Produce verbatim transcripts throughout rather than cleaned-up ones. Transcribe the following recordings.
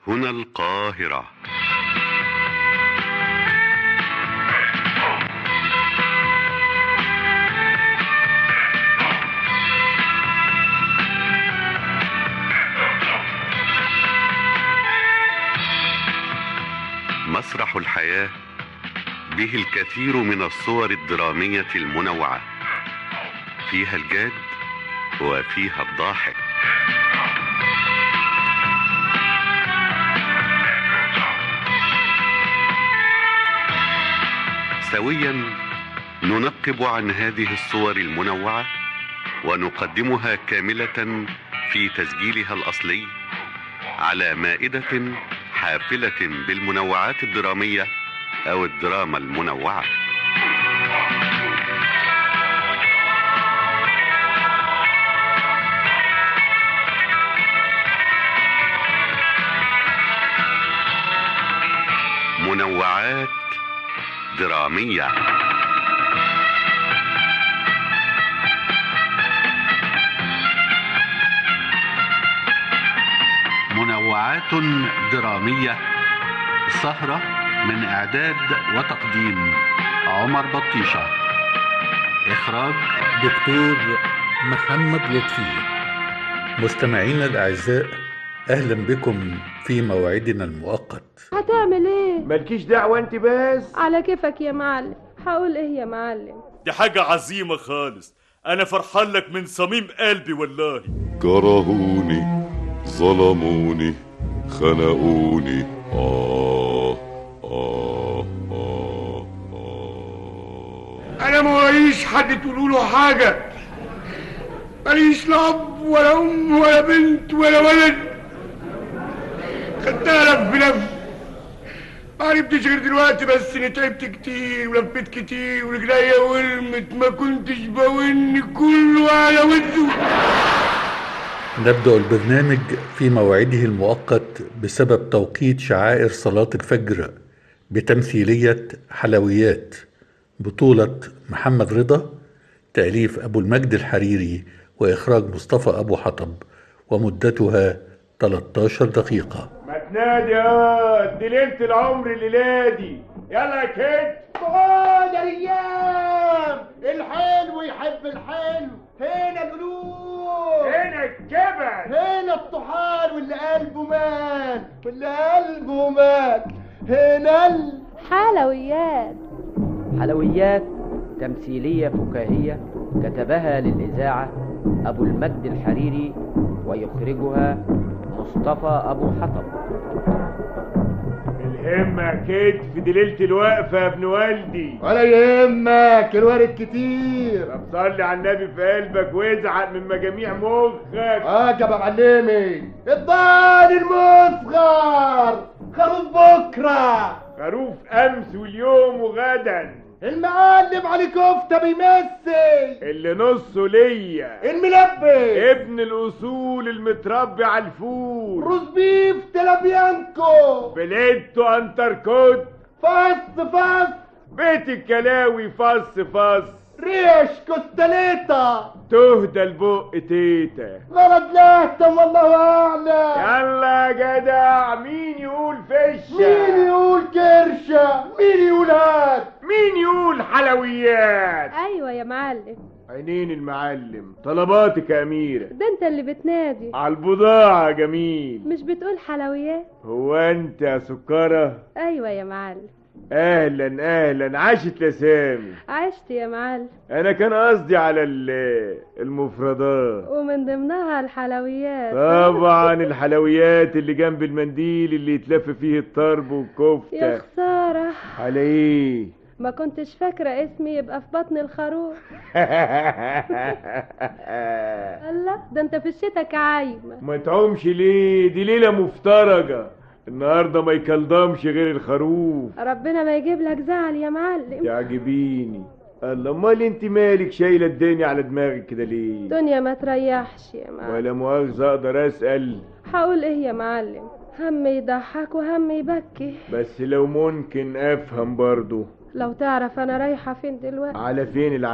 هنا القاهرة. مسرح الحياة به الكثير من الصور الدرامية المنوعة، فيها الجاد وفيها الضاحك. سويا ننقب عن هذه الصور المنوعة ونقدمها كاملة في تسجيلها الأصلي على مائدة حافلة بالمنوعات الدرامية أو الدراما المنوعة. منوعات درامية. منوعات درامية، سهرة من إعداد وتقديم عمر بطيشة، إخراج دكتور محمد لطفي. مستمعينا الأعزاء، أهلا بكم في موعدنا المؤقت. هتعمل ايه؟ مالكيش دعوة انت بس. على كيفك يا معلم. هقول ايه يا معلم؟ دي حاجة عظيمة خالص، انا فرحان لك من صميم قلبي والله. كرهوني، ظلموني، خنقوني، آه آه آه آه أنا ماليش حد تقولوا له حاجة، ماليش لا أب ولا أم ولا بنت ولا ولد، خدتها لف لف، ما عرفتش غير دلوقتي بس إني تعبت كتير ولفيت كتير ورجليا ورمت، ما كنتش بون كله على وده. نبدأ البرنامج في موعده المؤقت بسبب توقيت شعائر صلاة الفجر بتمثيلية حلويات، بطولة محمد رضا، تأليف أبو المجد الحريري وإخراج مصطفى أبو حطب، ومدتها ثلاثة عشر دقيقة. ما تنادي يا دي ليلة العمر الليلة دي، يلا يا كد. خد يا ريام، الحلو يحب الحلو، هنا القلوب، هنا الجبل، هنا الطحال واللي قلبه مات، واللي قلبه مات، هنا الحلويات. حلويات تمثيلية فكاهية كتبها للإذاعة أبو المجد الحريري ويخرجها مصطفى أبو حطب. الهمة كتف دي ليلة الوقفة يا ابن والدي، ولا يهمك الوارد كتير. طب صلي على النبي في قلبك وازعق من مجاميع مخك. عجب يا معلمي، الضال المصغر، خروف بكرة، خروف أمس واليوم وغدا، المعلم علي كفتة بيمثل، اللي نصه ليا، الملبي، ابن الأصول المتربي على الفول، روز بيف تلابيانكو، بليتو انتركوت، فص فص، بيت الكلاوي فص فص، ريش كوستاليتا، تهدى البق تيتا، غلط لهتم والله أعلم. يلا يا جدع، مين يقول فشة، مين يقول كرشة، مين يقول هات، مين يقول حلويات. ايوه يا معلم. عينين المعلم، طلباتك يا أميرة. ده انت اللي بتنادي على البضاعة. جميل، مش بتقول حلويات؟ هو انت يا سكرة؟ ايوه يا معلم. اهلا اهلا، عاشت لسامي. عشت يا معلم. انا كان قصدي على المفردات، ومن ضمنها الحلويات. طبعا الحلويات اللي جنب المنديل اللي يتلف فيه الطرب والكفتة. يا خسارة. على ايه؟ ما كنتش فاكرة اسمي يبقى في بطن الخروف. الله، ده انت في الشتاء عايمة. ما تعومش ليه؟ دي ليلة مفترجة، النهاردة ما يكلضمش غير الخروف. ربنا ما يجيب لك زعل يا معلم. تعجبيني. الله، امال انت مالك شايلة الدنيا على دماغك كده ليه؟ دنيا ما تريحش يا معلم. ولا مؤاخذة اقدر اسأل؟ هقول ايه يا معلم؟ هم يضحك وهم يبكي. بس لو ممكن افهم برضو. لو تعرف انا رايحة فين دلوقتي. على فين العازم؟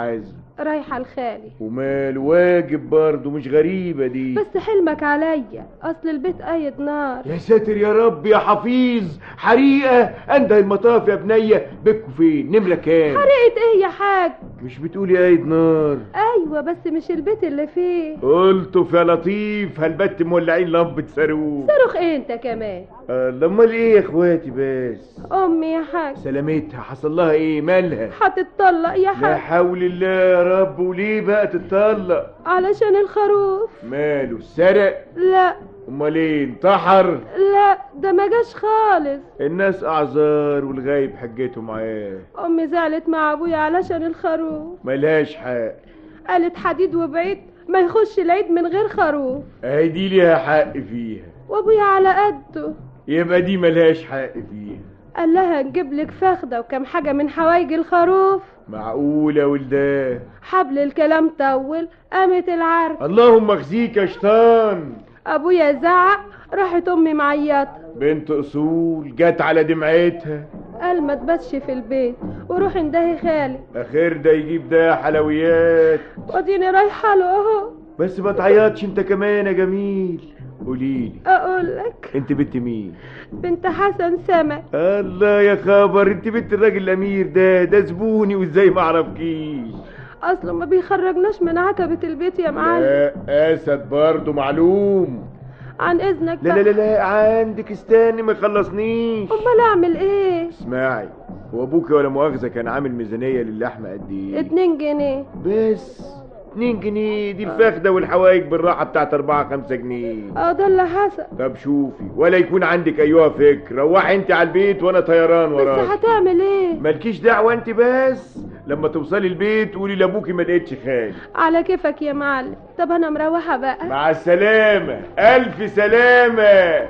رايحة لخالي. ومال واجب برضه، مش غريبة دي. بس حلمك عليا، اصل البيت قايد نار. يا ساتر يا رب يا حفيظ، حريقة انده المطاف يا بنية. بكوا فين؟ نمرة كام؟ حريقة ايه يا حاج؟ مش بتقولي قايد نار؟ ايوه بس مش البيت اللي فيه. قلتوا يا لطيف، هالبت مولعين لمبة صاروخ. صاروخ ايه انت كمان؟ الله، امال ايه يا اخواتي؟ بس امي يا حاج سلامتها، حصل لها ايه؟ مالها؟ هتتطلق يا لا حاج. حول الله يا رب. وليه بقى تتطلق؟ علشان الخروف. ماله سرق؟ لا. امال ايه؟ انتحر؟ لا ده ما جاش خالص. الناس اعذار والغايب حجته معاه. امي زعلت مع ابويا علشان الخروف. ملهاش حق. قالت حديد وبعيد ما يخش العيد من غير خروف. اهي دي ليها حق فيها. وابويا على قده. يبقى دي ملهاش حق فيها. قال لها نجيب لك فخده وكم حاجه من حوايج الخروف. معقوله ولداه؟ حبل الكلام طول، قامت العركه. اللهم اخزيك يا شيطان. ابويا زعق، راحت امي معيطه. بنت اصول جت على دمعتها. قال ما تباتش في البيت وروح اندهي خالي. اخير ده يجيب ده حلويات. واديني رايحه له اهو. بس ما تعيطش انت كمان يا جميل. قوليلي، اقول لك، انت بنت مين؟ بنت حسن سمك. الله يا خبر، انت بنت الراجل الامير ده. ده زبوني وازاي ما اعرفكيش؟ اصله ما بيخرجناش من عتبة البيت يا معلم. لا اسد برضه معلوم. عن اذنك لا بقى. لا لا لا عندك، استني ما خلصنيش. امال اعمل ايه؟ اسمعي، هو ابوكي ولا مؤاخذه كان عامل ميزانيه للحمه قد ايه؟ اتنين جنيه بس. اتنين جنيه دي الفخده والحوايج بالراحه بتاعت اربعة خمسة جنيه. اه ده اللي حصل. طب شوفي، ولا يكون عندك ايها فكر. روحي انت على البيت وانا طيران وراك. بس هتعمل ايه؟ مالكيش دعوه انت، بس لما توصلي البيت قولي لابوكي ما لقيتش خالي. على كيفك يا معلم. طب انا مروحه بقى. مع السلامه. الف سلامه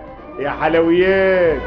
يا حلويات.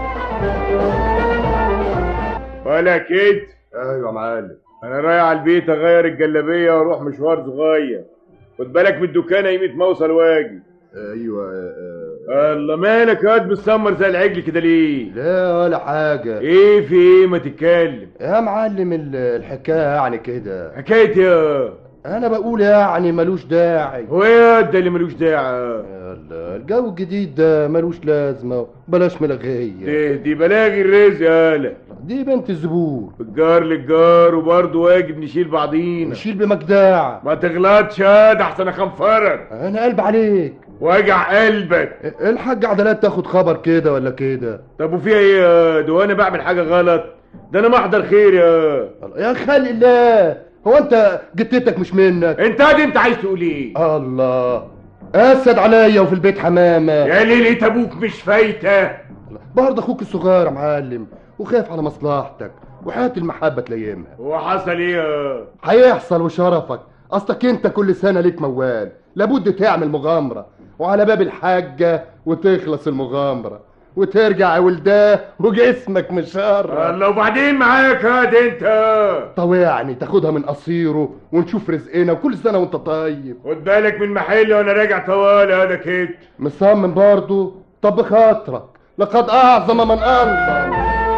ولا كده؟ ايوه يا معلم. انا رايح على البيت اغير الجلابيه واروح مشوار صغير. خد بالك من الدكان يميت ما اوصل واجي. ايوه. الله مالك يا واد بتسمر زي العجل كده ليه؟ لا ولا حاجه. ايه في ايه؟ ما تتكلم يا معلم. الحكايه يعني كده. حكايه يا انا بقول يعني ملوش داعي. هو ايه ده اللي ملوش داعي؟ يلا الجو الجديد ده ملوش لازمه. بلاش ملغيه. دي, دي بلاغي الرزق يالا. دي بنت الزبون. الجار للجار وبرضه واجب نشيل بعضينا. نشيل بمجداع. ما تغلطش يا ده احسن اخنفرك. انا قلب عليك. واجع قلبك. الحاج عدلات تاخد خبر كده ولا كده؟ طب وفيها ايه يا ده؟ وانا بعمل حاجه غلط؟ ده انا محضر خير يا يا خلي الله. هو انت جتتك مش منك؟ انت دي انت عايز تقول ايه؟ الله اسد عليا وفي البيت حمامه. يا ليلة ابوك مش فايته. برضه اخوك الصغير يا معلم وخايف على مصلحتك وحياة المحبه تلايمها. هو حصل ايه يا؟ هيحصل وشرفك. اصلك انت كل سنه ليك موال. لابد تعمل مغامره وعلى باب الحاجه وتخلص المغامره وترجع ولداه وجسمك مشار. الله وبعدين معاك هاد انت. طوعني تاخدها من قصيره ونشوف رزقنا وكل سنه وانت طيب. خد بالك من محلي وانا راجع طوال هذا كده. مصمم برضه؟ طب بخاطرك لقد اعظم من انظر.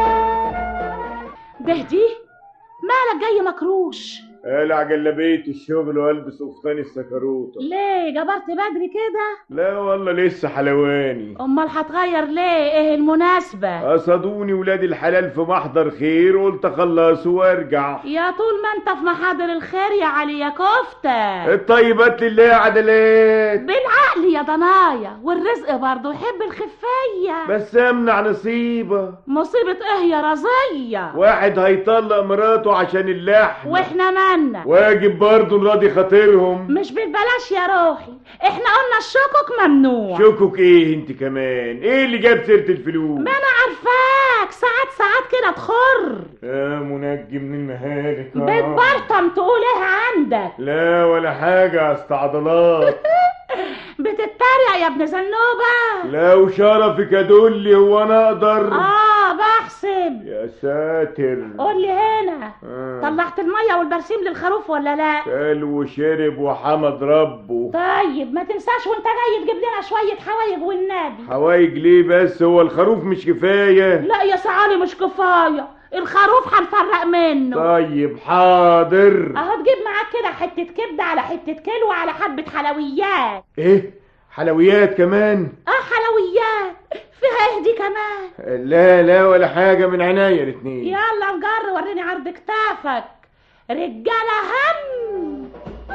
بهدي مالك جاي مكروش؟ قلع جلابيه الشغل والبس قفطان السكروطه. ليه جبرت بدري كده؟ لا والله لسه حلواني. امال هتغير ليه؟ ايه المناسبه؟ قصدوني ولاد الحلال في محضر خير قلت اخلصه وارجع. يا طول ما انت في محاضر الخير يا علي يا كفته. الطيبات لله يا عدلات. بالعقل يا ضنايا والرزق برضه يحب الخفيه. بس امنع نصيبه. مصيبه ايه يا رزيه؟ واحد هيطلق مراته عشان اللحم واحنا ما واجب برضه نراضي خاطرهم. مش بالبلاش يا روحي. احنا قلنا الشكك ممنوع. شكك ايه انت كمان؟ ايه اللي جاب سيرة الفلوس؟ ما انا عارفاك ساعات ساعات كده تخر. يا منجي من المهالك. بتبرطم تقول ايه عندك؟ لا ولا حاجة استعضلات. بتتريق يا ابن زنوبة. لو شرفك ادولي هو انا اقدر. اه بحسب. يا ساتر. قولي هنا آه. طلعت المية والبرسيم للخروف ولا لا؟ كل وشرب وحمد ربه. طيب ما تنساش وانت جاي تجيب لنا شوية حوايج والنبي. حوايج ليه بس؟ هو الخروف مش كفاية؟ لا يا سعالي مش كفاية. الخروف هنفرق منه. طيب حاضر. اهو تجيب معاك كده حتة كبدة على حتة كيلو على حبة حلويات. ايه حلويات كمان؟ اه حلويات. فيها ايه دي كمان؟ لا لا ولا حاجة، من عناية الاتنين. يلا نجر وريني عرض كتافك. رجالة هم.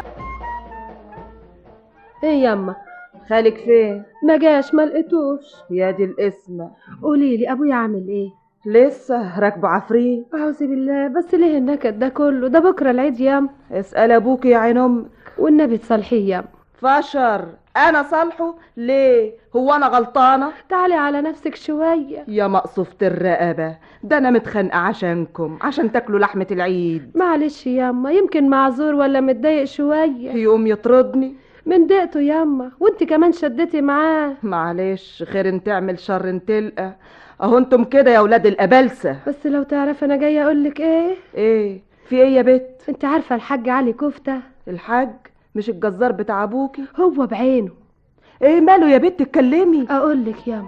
ايه ياما خالك فين؟ ما جاش ما لقيتوش. يا دي القسمة. قولي لي ابويا عامل ايه؟ لسه راكبه عفريت. اعوذ بالله، بس ليه النكد ده كله؟ ده بكره العيد ياما. اسال ابوك يا عين امك. والنبي تصالحيه ياما. فشر انا صالحه ليه؟ هو انا غلطانه؟ تعالي على نفسك شويه يا مقصوفة الرقبه، ده انا متخانقه عشانكم عشان تاكلوا لحمه العيد. معلش ياما، يمكن معذور ولا متضايق شويه. يقوم يطردني من ضيقته ياما، وانت كمان شدتي معاه. معلش، خير ان تعمل شر ان تلقى. اهو انتم كده يا ولاد الابلسه. بس لو تعرف انا جايه اقولك ايه. ايه في ايه يا بت؟ انت عارفه الحاج علي كفته؟ الحاج مش الجزار بتاع ابوكي؟ هو بعينه. ايه ماله يا بت؟ اتكلمي. اقولك ياما،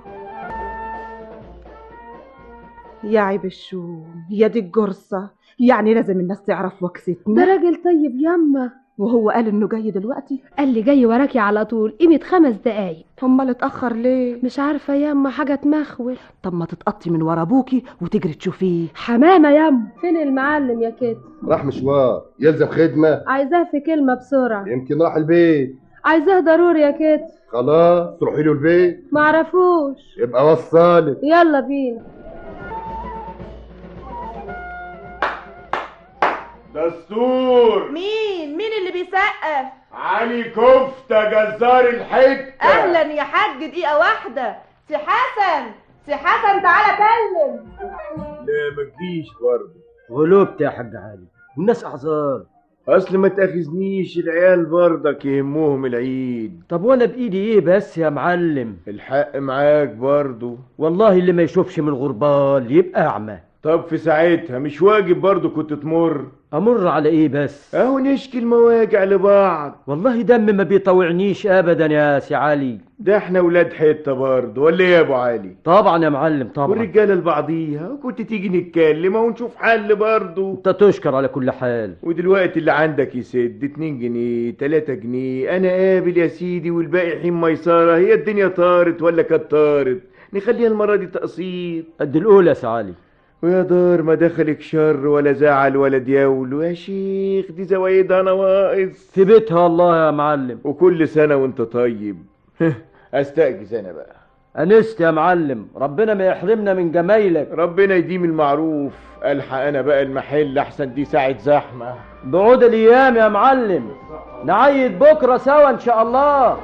يا عيب الشوم، يا دي الجرصه، يعني لازم الناس تعرف وكستنا. ده راجل طيب ياما. وهو قال انه جاي دلوقتي؟ قال لي جاي وراكي على طول، قيمه خمس دقايق. امال اتاخر ليه؟ مش عارفه ياما، حاجه تمخول. طب ما تتقطي من ورا ابوكي وتجري تشوفيه. حمامه ياما. فين المعلم يا كده؟ راح مشوار، يلزم خدمه. عايزاه في كلمه بسرعه. يمكن راح البيت. عايزاه ضروري يا كده. خلاص روحي له البيت. معرفوش. يبقى وصلك. يلا بينا. دستور. مين مين اللي بيسقف؟ علي كفتة جزار الحتة. اهلا يا حاج، دقيقة واحدة. سي حسن، سي حسن تعالى كلم. لا ما تجيش برضه. غلوبت يا حاج علي، الناس اعذار. اصل ما تاخذنيش، العيال برضك يهموهم العيد. طب وانا بايدي ايه بس يا معلم؟ الحق معاك برضه. والله اللي ما يشوفش من الغربال يبقى اعمى. طب في ساعتها مش واجب برضه كنت تمر؟ امر على ايه بس؟ اهو نشكي المواجع لبعض. والله دم ما بيطوعنيش ابدا يا سي علي. ده احنا ولاد حته برضه، ولا ايه يا ابو علي؟ طبعا يا معلم طبعا. والرجاله لبعضيها، وكنت تيجي نتكلم ونشوف حل برضه. انت تشكر على كل حال. ودلوقتي اللي عندك يسد اتنين جنيه تلاتة جنيه، انا قابل يا سيدي، والباقي حين ميسره. هي الدنيا طارت ولا كانت طارت؟ نخليها المره دي تقسيط قد الاولى يا سي علي. ويا دار ما دخلك شر ولا زعل ولا دياول. يا شيخ دي زوايدها نواقص في بيتها والله يا معلم. وكل سنة وانت طيب. استأجز انا بقى. انست يا معلم، ربنا ما يحرمنا من جمايلك. ربنا يديم المعروف. الحق انا بقى المحل احسن، دي ساعة زحمة. بعود الايام يا معلم، نعيد بكرة سوا ان شاء الله.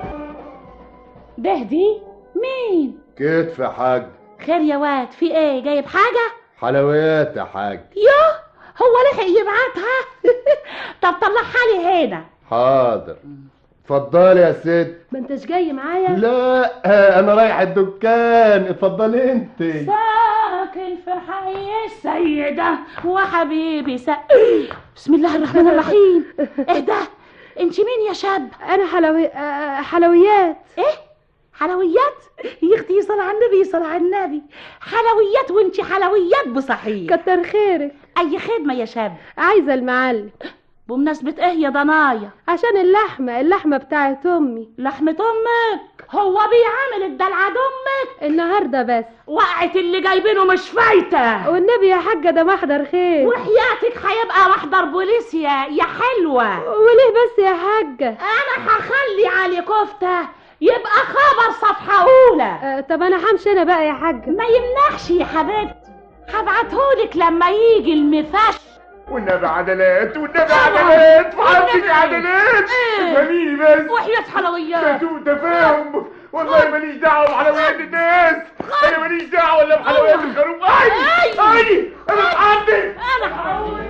ده دي مين؟ كتف يا حاج. خير يا واد، في ايه؟ جايب حاجة؟ حلويات يا حاج. يوه، هو لحق يبعتها؟ طب طلعها لي هنا. حاضر. اتفضلي يا ست. ما انتش جاي معايا؟ لا انا رايح الدكان، اتفضلي انت. ساكن في حي السيدة وحبيبي سا... بسم الله الرحمن الرحيم. ايه ده؟ انت مين يا شاب؟ انا حلوي... آه حلويات. ايه؟ حلويات؟ يا اختي صل على النبي صل على النبي. حلويات وانت حلويات بصحيح. كتر خيرك. اي خدمة يا شاب؟ عايزة المعلم. بمناسبة ايه يا ضنايا؟ عشان اللحمة اللحمة بتاعت امي. لحمة امك؟ هو بيعامل الدلعة امك؟ النهاردة بس. وقعت اللي جايبينه مش فايتة. والنبي يا حاجة ده محضر خير. وحياتك هيبقى محضر بوليس يا يا حلوة. وليه بس يا حاجة؟ انا هخلي علي كفتة يبقى خبر صفحة اولى. أه طب انا همشي انا بقى يا حاجة. ما يمنعش يا حبيبتي، هبعتهولك لما يجي المفش. والنبي عدلات والنبي عدلات وحبك عدلات. افهميني بس. وحياة حلويات. ده تفاهم. والله ماليش دعوه بحلويات الناس. انا ماليش دعوه ولا بحلويات الخروف. اي اي انا اتعدي. انا هقول.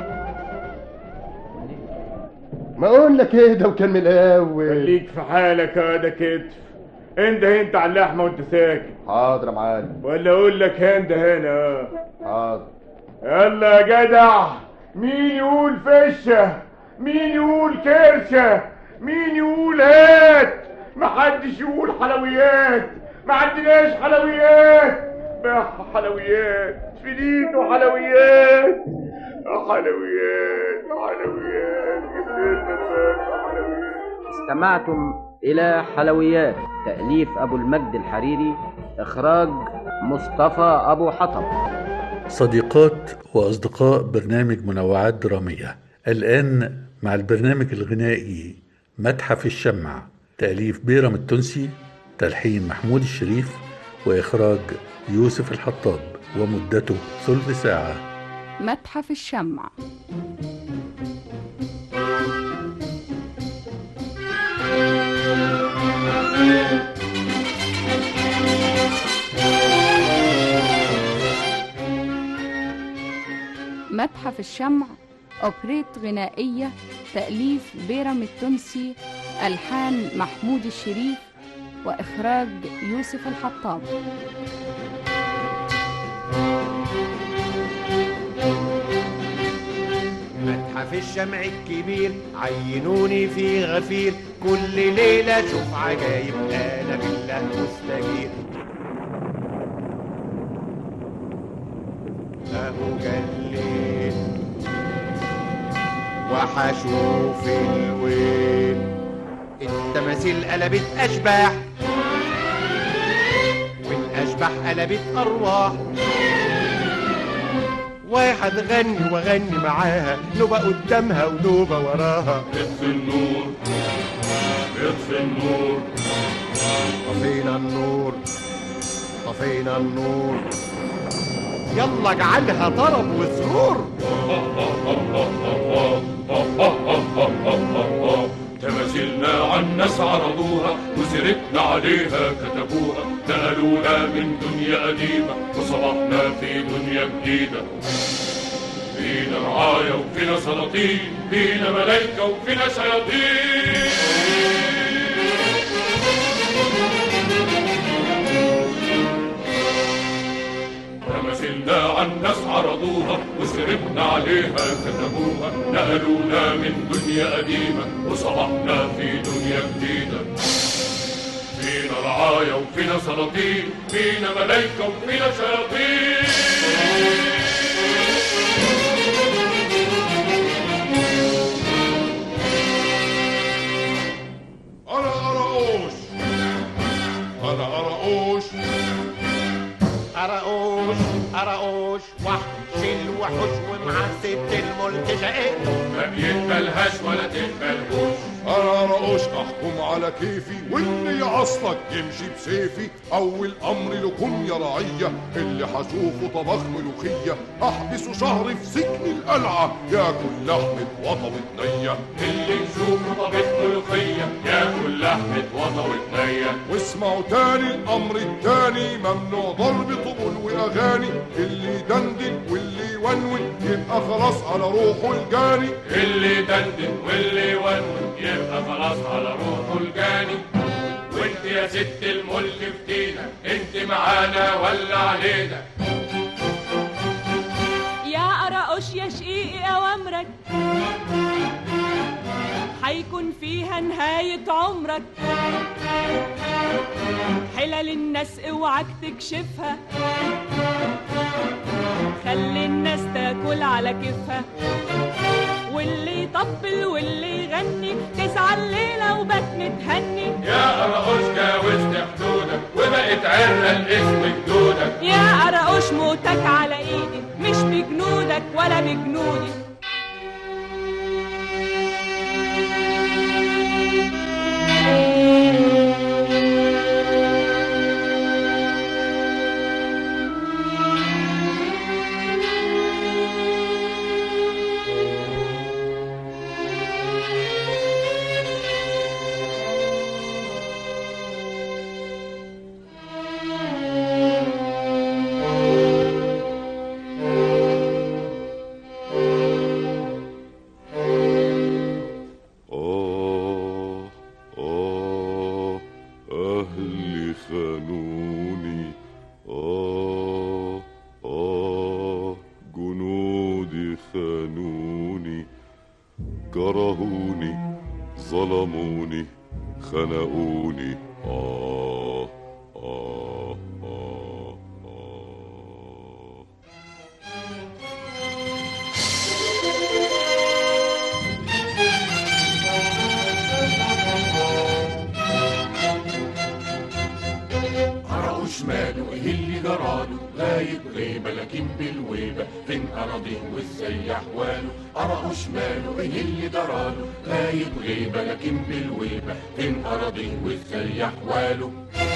ما اقول لك ايه ده وكان من الاول. خليك في حالك يا ده كتف. انت انت على اللحمه وانت ساكت. حاضر يا معلم. ولا اقول لك هند هنا. حاضر. يلا يا جدع، مين يقول فشه؟ مين يقول كرشه؟ مين يقول هات؟ محدش يقول حلويات، ما عندناش حلويات. سماح حلويات فليت وحلويات حلويات حلويات حلويات. استمعتم إلى حلويات تأليف أبو المجد الحريري، إخراج مصطفى أبو حطب. صديقات وأصدقاء برنامج منوعات درامية، الآن مع البرنامج الغنائي متحف الشمع، تأليف بيرم التونسي، تلحين محمود الشريف، وإخراج يوسف الحطاب، ومدته ثلث ساعة. متحف الشمع. متحف الشمع أوبريت غنائية تأليف بيرم التونسي، ألحان محمود الشريف، وإخراج يوسف الحطاب. متحف الشمع الكبير عينوني في غفير، كل ليلة شوف عجايب أنا بالله مستجير. أهو جليل وحشوف الويل، التماثيل قلبت أشباح والأشباح قلبت أرواح، واحد غني وغني معاها، نوبة قدامها ونوبة وراها. اطفي النور اطفي النور، طفينا النور طفينا النور، يلا اجعلها طرب وسرور. تماثيلنا عن ناس عرضوها وسيرتنا عليها كتبوها، نقلونا من دنيا قديمة وصبحنا في دنيا جديدة. فينا رعايا وفينا سلاطين، فينا ملايكة وفينا شياطين. تماثيلنا عن ناس عرضوها وسيرتنا عليها كتبوها، نقلونا من دنيا قديمة وصبحنا في دنيا جديدة. فينا رعايا وفينا سلاطين، فينا ملايكة وفينا شياطين. أنا أرقوش أنا أرقوش أرقوش أرقوش وحش الوحوش، ومع ست الملك شقيق ما بيتبلهاش ولا تتبلهوش. أنا أرقوش أحكم على كيفي، واللي يعصلك يمشي بسيفي. أول أمر لكم يا رعية، اللي هشوفه طبخ ملوخية أحبسه شهر في سجن القلعة، ياكل لحمة وطبة نية. اللي يشوفه طبخ ملوخية ياكل لحمة وطبة نية. واسمعوا تاني الأمر التاني، ممنوع ضرب طبول وأغاني، اللي يدندن واللي يونون يبقى خلاص على روحه الجاني. اللي يدندن واللي يونون يبقى خلاص على روحه الجاني. وانت يا ست الملك فتينا، انت معانا ولا علينا؟ يا قرقوش يا شقيقي أوامرك حيكون فيها نهاية عمرك. حلل الناس اوعك تكشفها، خلي الناس تاكل على كيفها. واللي يطبل واللي يغني تسعى الليلة وبات متهني. يا قرقوش جاوزت حدودك وبقت عرة الاسم جدودك. يا قرقوش موتك على ايدي، مش بجنودك ولا بجنودي. كرهوني ظلموني خنقوني آه آه آه آه اللي جراله غايب غيبة لكن بالويبة فين أراضيه وازاي أحواله أراه شماله إيه اللي جراله غايب غيبة لكن بالويبة فين أراضيه وازاي أحواله.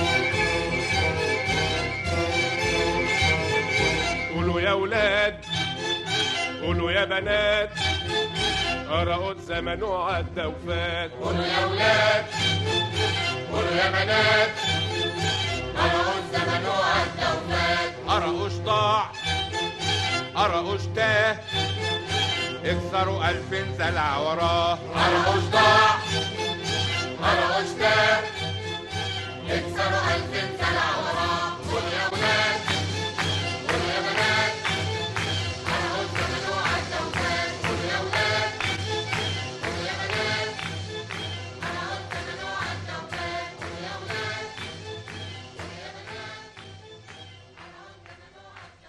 قولوا يا ولاد قولوا يا بنات قرأوا الزمن وعدى وفات. قولوا يا ولاد قولوا يا بنات قرأوا الزمن وعدى وفات. قرأوش ضاع قرأوش تاه اكسروا ألف زلع وراه. قرأوش ضاع قرأوش تاه اكسروا ألف زلع وراه. قولوا يا ولاد قولوا يا بنات قرأوا الزمن وعدى وفات. قولوا يا ولاد قولوا يا بنات قرأوا الزمن وعدى وفات. قولوا يا ولاد قولوا يا بنات قرأوا الزمن وعدى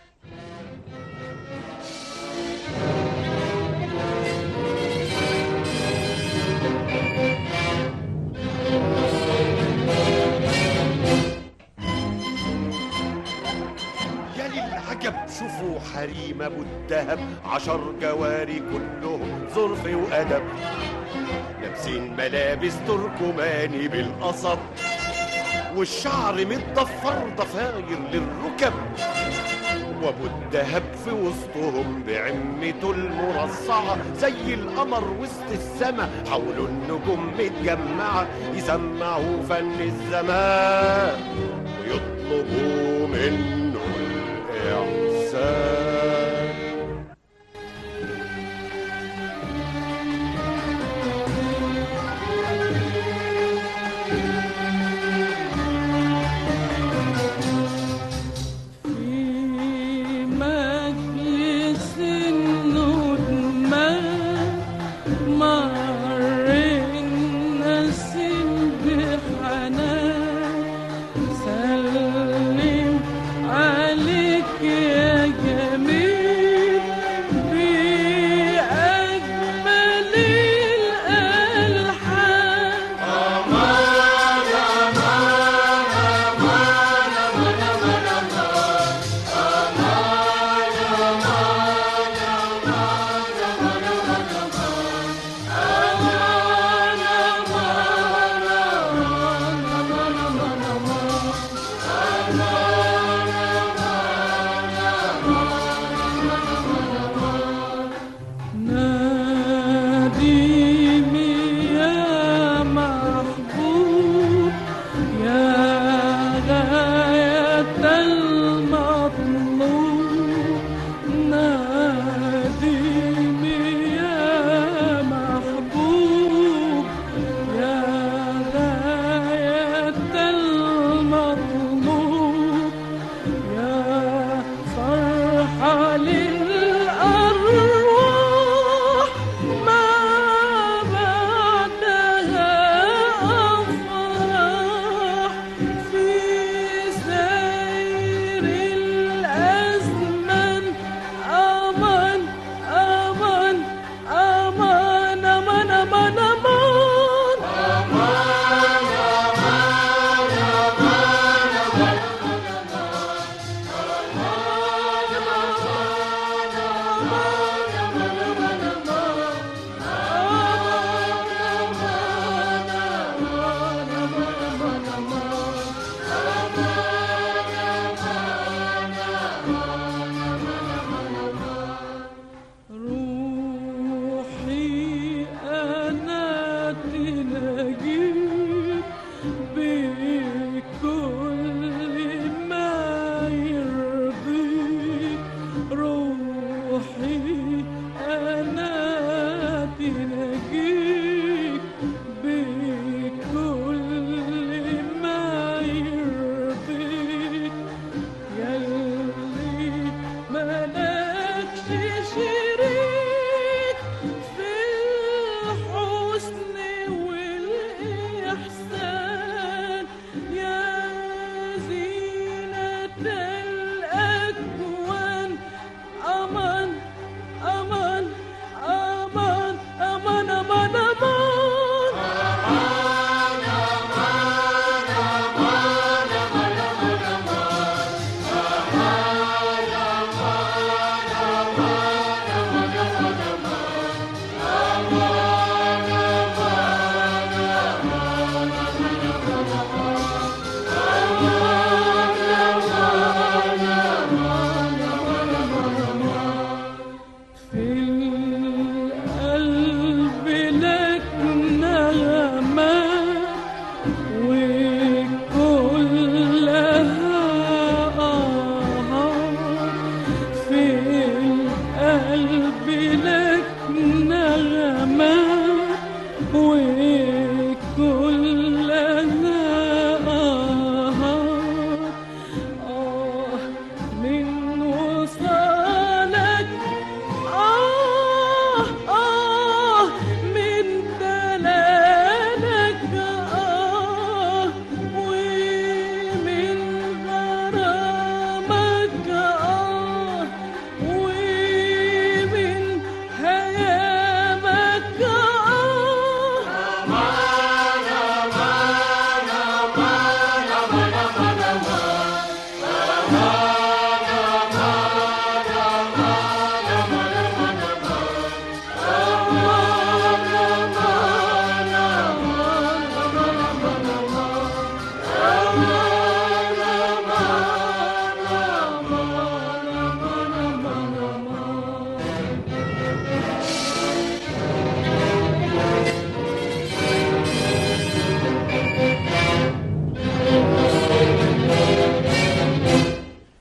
يا للعجب شوفوا حريم ابو الدهب عشر جواري كلهم ظرف وادب لابسين ملابس تركماني بالقصب والشعر متضفر ضفاير للركب وابو الدهب في وسطهم بعمته المرصعه زي القمر وسط السما حوله النجوم متجمعه يسمعوا فن الزمان ويطلبوا منه الإحسان.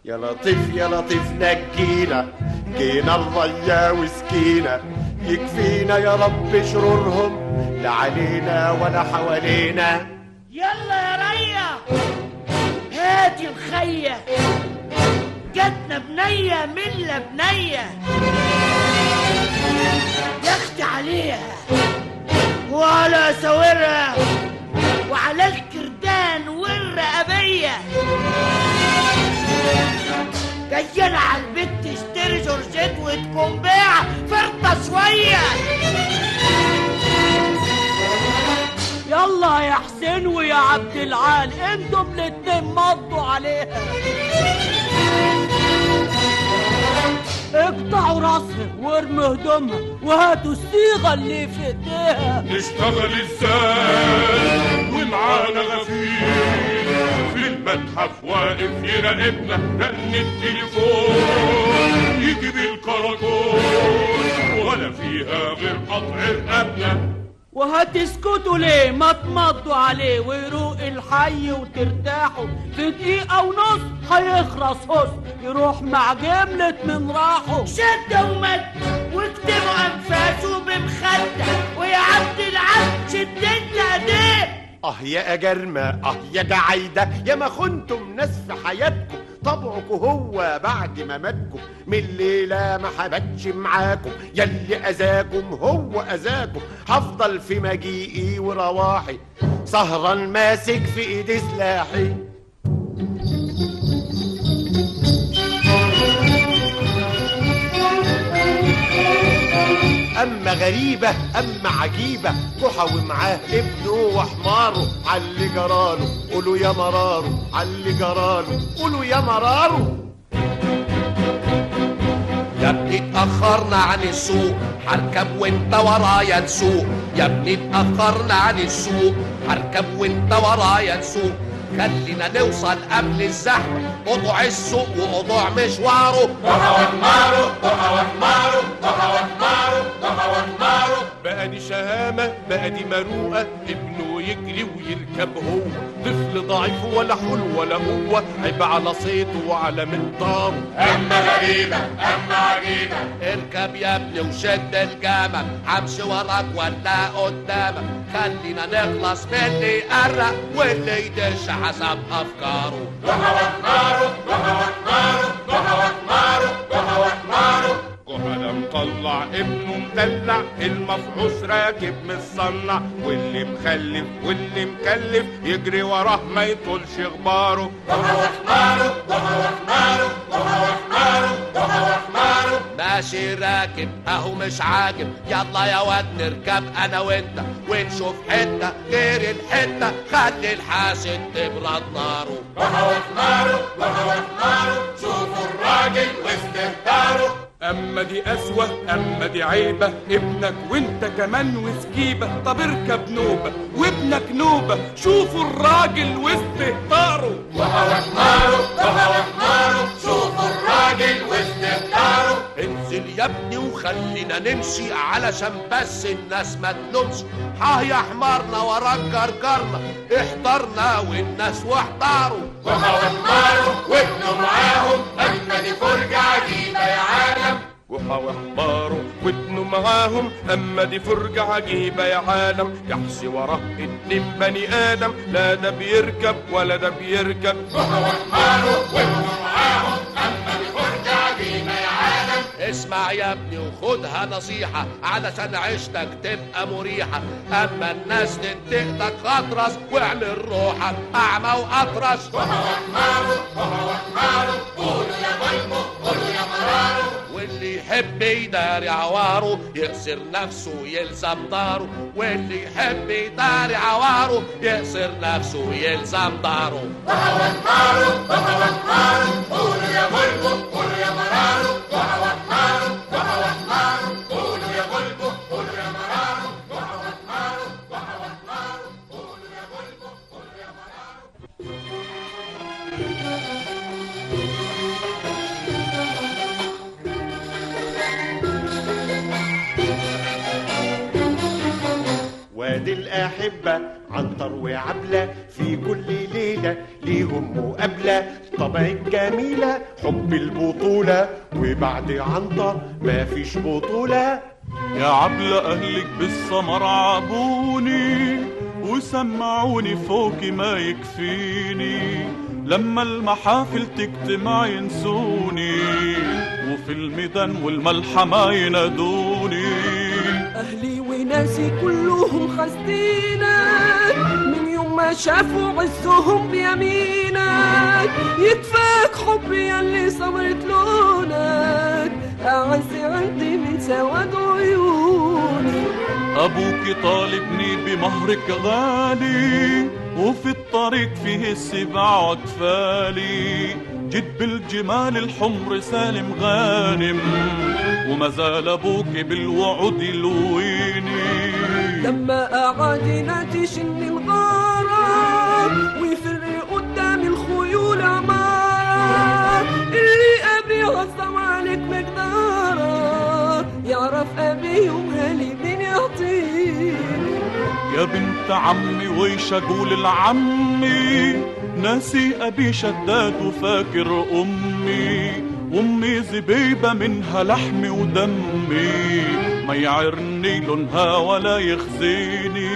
يا لطيف يا لطيف نجينا، جينا المية وسكينا، يكفينا يا رب شرورهم، لا علينا ولا حوالينا. يلا يا ريا هاتي الخية، جاتنا بنية ملة بنية، يختي عليها وعلى ساورها وعلى الكردان والرقبية، جاية على البيت تشتري جورجيت وتكون بيع فرطة شوية. يلا يا حسين ويا عبد العال انتوا الاتنين مضوا عليها، اقطعوا راسها وارموا هدومها وهاتوا الصيغة اللي في ايديها. نشتغل ازاي ومعانا غفير في المتحف واقف يراقبنا، رن التليفون يجيب الكراكون ولا فيها غير قطع رقبنا. وهتسكتوا ليه؟ ما تمضوا عليه ويروق الحي وترتاحوا، في دقيقة ونص هيخلص حسن يروح مع جملة من راحوا. شدة ومد واكتبوا أنفاسه بمخدة، ويا عبد العال شدتنا ايديه. اه يا أجرمة اه يا جعايدة، يا ما خنتم ناس في حياتكم، طبعكم هو بعد ما ماتكم، من الليلة ما حبتش معاكم، يلي أذاكم هو أذاكم، هفضل في مجيئي ورواحي سهران ماسك في إيدي سلاحي. أما غريبة أما عجيبة، كحة ومعاه ابنه وحماره، عاللي جراله قولوا يا مراره، عاللي جراله قولوا يا مراره. يا ابني اتأخرنا عن السوق، هركب وانت ورايا نسوق، يا ابني اتأخرنا عن السوق، هركب وانت ورايا نسوق، خلينا نوصل قبل الزحمة، قطع السوق وقطع مشواره. ضحى وحماره ضحى وحماره ضحى وحماره ضحى وحماره. بقى دي شهامة بقى دي مروءة، ابنه يجري ويركب هو، طفل ضعيف ولا حول ولا قوة، عيب على صيته وعلى منطاره. أما غريبة أما عجيبة، اركب يا ابني وشد الجمل، همشي وراك ولا قدامك، خلينا نخلص من اللي يقرق واللي يدش حسب أفكاره. ضحى وحماره ضحى وحماره ضحى وحماره ضحى وحماره. كحلة مطلع ابنه مدلع، المفحوص راكب متصنع، واللي مخلف واللي مكلف يجري وراه ما يطولش غباره. ضحى وحماره ضحى وحماره ضحى وحماره ضحى وحماره. ماشي راكب اهو مش عاجب، يلا يا واد نركب انا وانت ونشوف حتة غير الحتة، خلي الحاسد تبرد ناره. ضحى وحماره ضحى وحماره، شوفوا الراجل واستهتاره. اما دي قسوة اما دي عيبة، ابنك وانت كمان وسكيبة، طب اركب نوبة وابنك نوبة، شوفوا الراجل واستهتاره. ضحى وحماره ضحى وحماره، شوفوا الراجل واستهتاره. انزل يا ابني وخلينا نمشي علشان بس الناس ما تلومش، ها يا حمارنا وراك جرجرنا، احضرنا والناس واحضروا. ضحى وحماره وابنه معاهم، اما دي فرجة عجيبة يا عالم. ضحى وحماره وابنه معاهم، اما دي فرجة عجيبة يا عالم، يحشي وراه اتنين بني ادم، لا ده بيركب ولا ده بيركب. ضحى وحماره وابنه معاهم، اما دي فرجة عجيبة يا عالم. اسمع يا ابني وخدها نصيحة علشان عيشتك تبقى مريحة، اما الناس تنتقدك خطرس واعمل روحك اعمى واطرش. ضحى وحماره ضحى وحماره، قولوا يا ظلمه قولوا يا مراره. واللي يحب يداري عواره يقصر نفسه يلزم داره، واللي يحب يداري عواره يقصر نفسه يلزم داره. ضحى وحماره ضحى وحماره، قولوا يا ظلمه قولوا يا مراره. ضحى وحماره ضحى وحماره، قولوا يا ظلمه قولوا يا مراره. ضحى وحماره ضحى وحماره، قولوا يا ظلمه قولوا يا مراره. وادي الأحبة عنتر وعبلة، في كل ليلة ليهم مقابلة، طبع الجميلة حب البطولة، وبعد عنتر مفيش بطولة. يا عبل أهلك بالسمر عابوني وسمعوني فوق ما يكفيني، لما المحافل تجتمع ينسوني وفي الميدان والملحمة ينادوني. أهلي وناسي كلهم خاسدينك، من يوم ما شافوا عزهم بيمينك، يكفاك حبي ياللي صبرت لونك، أعز عندي من سواد عيوني. أبوك طالبني بمهرك غالي، وفي الطريق فيه السبع وأطفالي، جيت بالجمال الحمر سالم غانم، وما زال أبوك بالوعود يلويني. لما أعادنا تشن الغارة ويفر قدام الخيول عمارة، اللي أبي غصب عليك مقدارة، يعرف أبي يومها لي مين يعطيني. يا بنت عمي ويش أقول لعمي، ناسي أبي شداد وفاكر أمي، وأمي زبيبة منها لحمي ودمي، ما يعرني لونها ولا يخزيني.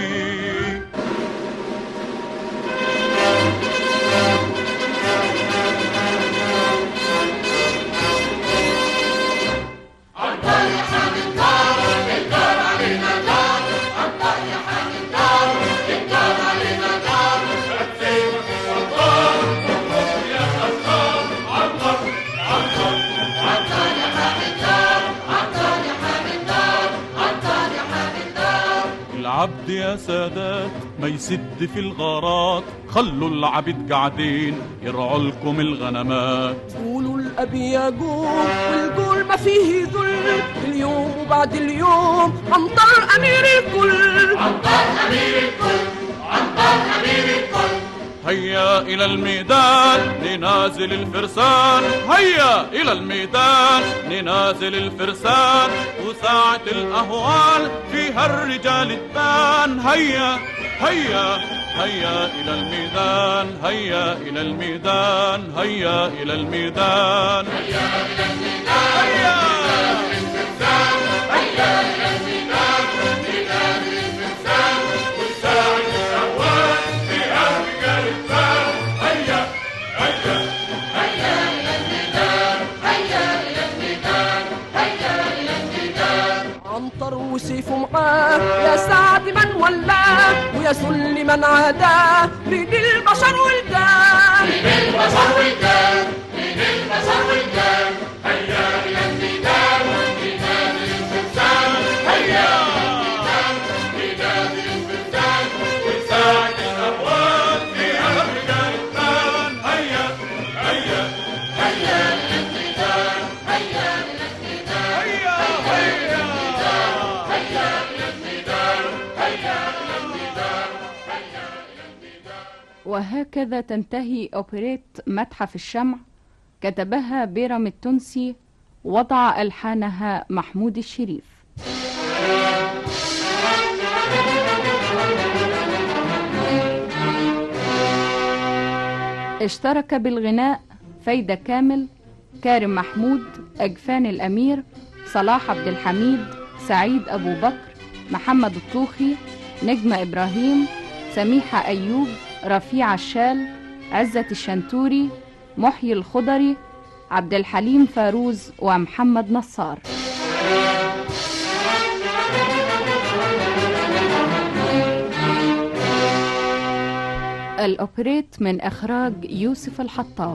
العبد يا سادات ما يسد في الغارات، خلوا العبيد قاعدين يرعوا لكم الغنمات. قولوا الأبي يقوم والقول ما فيه ذل، اليوم وبعد اليوم عنتر أمير الكل، عنتر أمير الكل، عنتر أمير الكل. هيا إلى الميدان ننازل الفرسان، هيا إلى الميدان ننازل الفرسان، وساعة الأهوال فيها الرجال تبان. هيا هيا هيا إلى الميدان، هيا إلى الميدان، هيا إلى الميدان، هيا إلى الميدان، هيا إلى الفرسان، هيا إلى الميدان ننازل الفرسان، وساعة الأهوال فيها الرجال تبان. هيا هيا هيا إلى الميدان، هيا إلى الميدان، هيا إلى الميدان. عنتر وسيفه معاه يا سعد من ولاه، ويا سل من عاداه، من البشر ولدان، من البشر ولدان، من البشر ولدان. هيا إلى الميدان ننازل الفرسان، هيا إلى الميدان ننازل الفرسان، وساعة الأهوال فيها الرجال تبان. هيا هيا هيا إلى الميدان، هيا إلى الميدان، هيا هيا هيا إلى الميدان، هيا إلى الميدان، هيا إلى الميدان. وهكذا تنتهي أوبريت متحف الشمع، كتبها بيرم التونسي، وضع ألحانها محمود الشريف. اشترك بالغناء فايدة كامل، كارم محمود، أجفان الأمير، صلاح عبد الحميد، سعيد أبو بكر، محمد الطوخي، نجمة إبراهيم، سميحة أيوب، رفيع الشال، عزة الشنتوري، محيي الخضري، عبد الحليم فاروز، ومحمد نصار. الأوبريت من إخراج يوسف الحطاب.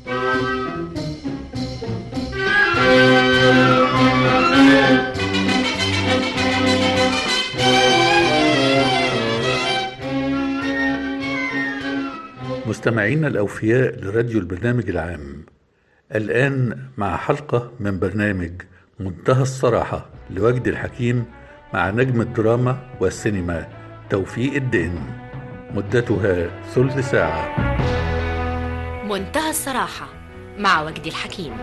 مستمعينا الأوفياء لراديو البرنامج العام، الآن مع حلقة من برنامج منتهى الصراحة لوجد الحكيم مع نجم الدراما والسينما توفيق الدين، مدتها ثلث ساعة. منتهى الصراحة مع وجد الحكيم.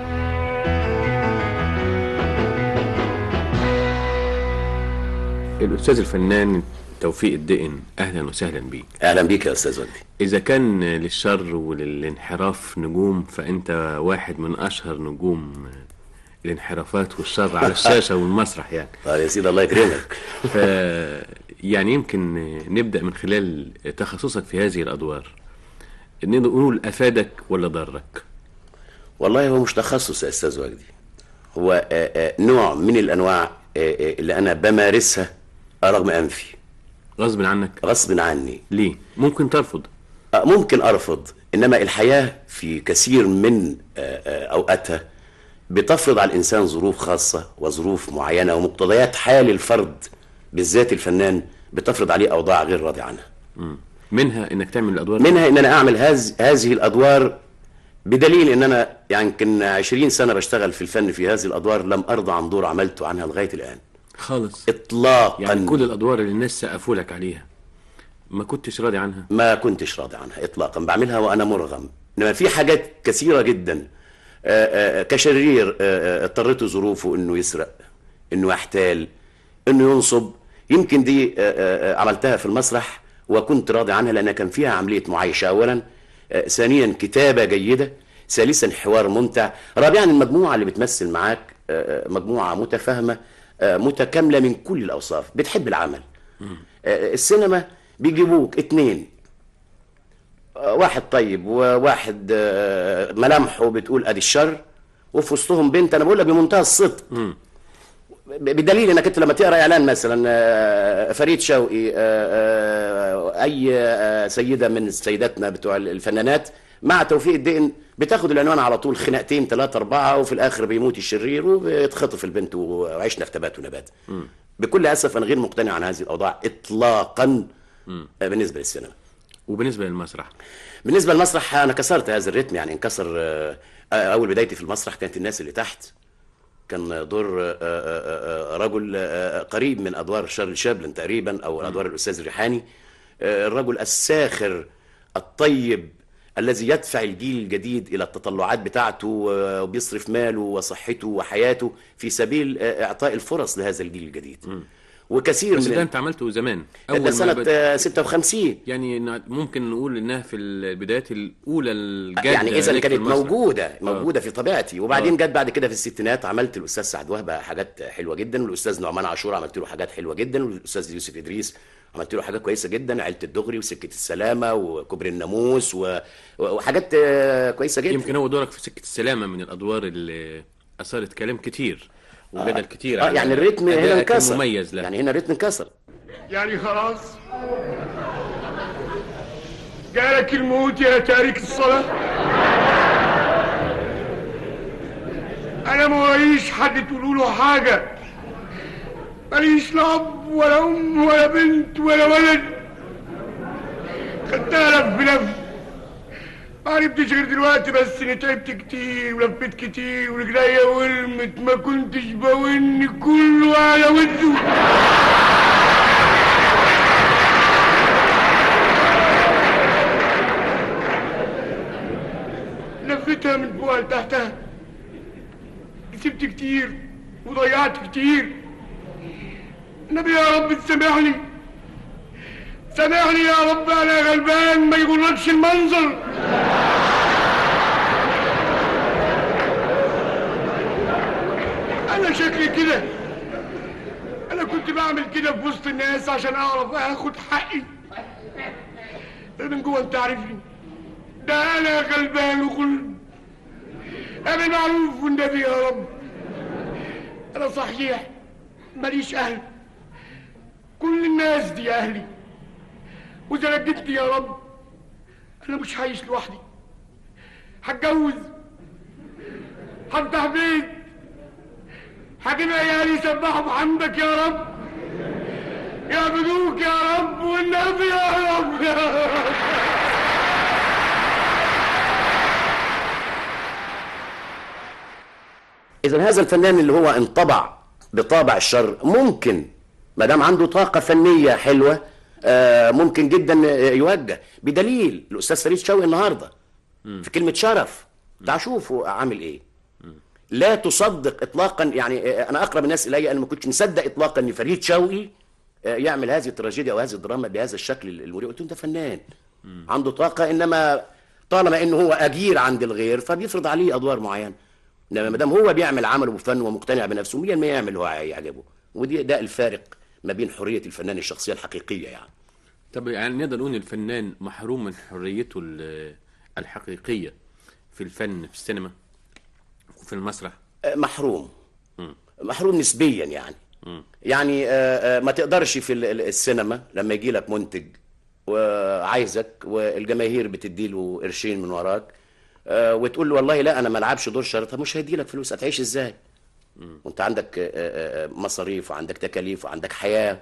الأستاذ الفنان توفيق الدقن، اهلا وسهلا بيك. اهلا بيك يا استاذ وجدي. اذا كان للشر وللانحراف نجوم، فانت واحد من اشهر نجوم الانحرافات والشر على الشاشه والمسرح يعني. طيب يا سيدي الله يكرمك. ف يعني يمكن نبدا من خلال تخصصك في هذه الادوار، نقول افادك ولا ضرك؟ والله هو مش تخصص يا استاذ وجدي، هو نوع من الانواع اللي انا بمارسها رغم انفي. غصب عنك؟ غصب عني. ليه؟ ممكن ترفض؟ ممكن ارفض، انما الحياه في كثير من اوقاتها بتفرض على الانسان ظروف خاصه وظروف معينه ومقتضيات حال الفرد بالذات الفنان بتفرض عليه اوضاع غير راضي عنها. م. منها انك تعمل الادوار، منها ان انا اعمل هذه هذه الادوار، بدليل ان انا يعني يمكن عشرين سنه بشتغل في الفن في هذه الادوار لم ارضى عن دور عملته عنها لغايه الان خالص اطلاقا. يعني كل الادوار اللي الناس سقفوا لك عليها ما كنتش راضي عنها؟ ما كنتش راضي عنها اطلاقا، بعملها وانا مرغم. انما في حاجات كثيره جدا آآ آآ كشرير اضطرته ظروفه انه يسرق، انه يحتال، انه ينصب، يمكن دي آآ عملتها في المسرح وكنت راضي عنها لأنها كان فيها عملية معايشة أولا، آه ثانيا كتابة جيدة، ثالثا حوار ممتع، رابعا المجموعة اللي بتمثل معاك آه مجموعة متفاهمة آه متكاملة من كل الأوصاف، بتحب العمل. آه السينما بيجيبوك اتنين، آه واحد طيب وواحد آه ملامحه بتقول ادي الشر، وفي وسطهم بنت، انا بقول لك بمنتهى الصدق، بدليل انك انت لما تقرا اعلان مثلا فريد شوقي اي سيده من سيداتنا بتوع الفنانات مع توفيق الدقن، بتاخد العنوان على طول، خناقتين ثلاثه اربعه وفي الاخر بيموت الشرير وبيتخطف البنت وعشنا في تبات ونبات. م. بكل اسف انا غير مقتنع عن هذه الاوضاع اطلاقا. م. بالنسبه للسينما. وبالنسبه للمسرح؟ بالنسبه للمسرح انا كسرت هذا الريتم، يعني انكسر. اول بدايتي في المسرح كانت الناس اللي تحت، كان دور رجل قريب من ادوار شارل شابلن تقريبا او ادوار الاستاذ الريحاني، الرجل الساخر الطيب الذي يدفع الجيل الجديد الى التطلعات بتاعته وبيصرف ماله وصحته وحياته في سبيل اعطاء الفرص لهذا الجيل الجديد. م. وكثير بس من ده انت عملته زمان اول سنه بد... ستة وخمسين، يعني ممكن نقول انها في البدايات الاولى الجاده، يعني اذا كانت موجوده موجوده آه. في طبيعتي، وبعدين جت بعد كده في الستينات عملت الاستاذ سعد وهبه حاجات حلوه جدا، والاستاذ نعمان عاشور عملت له حاجات حلوه جدا، والاستاذ يوسف ادريس عملت له حاجات كويسه جدا، عيله الدغري وسكه السلامه وكوبري الناموس و... وحاجات كويسه جدا. يمكن هو دورك في سكه السلامه من الادوار اللي اثارت كلام كتير وجدل كتير. اه يعني الريتم هنا انكسر، مميز له. يعني هنا الريتم انكسر، يعني خلاص جالك الموت يا تارك الصلاة. انا ماليش حد تقولوا له حاجة، ماليش لا اب ولا ام ولا بنت ولا ولد، خدتها لف بلف، ما عرفتش غير دلوقتي بس اني تعبت كتير ولفيت كتير ورجليا ورمت، ما كنتش بون كله على وده. لفيتها من فوق لتحتها، كسبت كتير وضيعت كتير. النبي يا رب تسامحني، سامحني يا رب، انا غلبان ما يغركش المنظر. انا شكلي كده، انا كنت بعمل كده في وسط الناس عشان اعرف اخد حقي، من جوه انت عارفني، ده انا غلبان وغلب. انا معروف والنبي يا رب، انا صحيح ماليش اهل، كل الناس دي اهلي، واذا نجدني يا رب انا مش هعيش لوحدي، هتجوز، هفتح بيت، هجيب عيالي يسبحوا بحمدك يا رب، يعبدوك يا رب والنبي يا رب يا رب. اذا هذا الفنان اللي هو انطبع بطابع الشر ممكن ما دام عنده طاقه فنيه حلوه آه ممكن جدا يوجه، بدليل الاستاذ فريد شوقي النهارده في كلمه شرف، تعال شوفوا عامل ايه. لا تصدق اطلاقا، يعني انا اقرب الناس الي، انا ما كنتش مصدق اطلاقا ان فريد شوقي آه، يعمل هذه التراجيديا او هذه الدراما بهذا الشكل المريع. قلت له انت فنان عنده طاقه، انما طالما انه هو اجير عند الغير فبيفرض عليه ادوار معينه. انما ما دام هو بيعمل عمله بفن ومقتنع بنفسه مية بالمية يعمل هو يعجبه. ودي ده الفارق ما بين حريه الفنان الشخصيه الحقيقيه يعني. طب يعني نقدر نقول الفنان محروم من حريته ال- الحقيقيه في الفن، في السينما وفي المسرح؟ آه، محروم محروم نسبيا يعني. يعني آه، آه، ما تقدرش في ال- ال- السينما لما يجي لك منتج وعايزك والجماهير بتديله قرشين من وراك آه، وتقول له والله لا انا ما العبش دور شرطه، مش هيدي لك فلوس، هتعيش ازاي؟ وانت عندك آه، آه، مصاريف وعندك تكاليف وعندك حياه،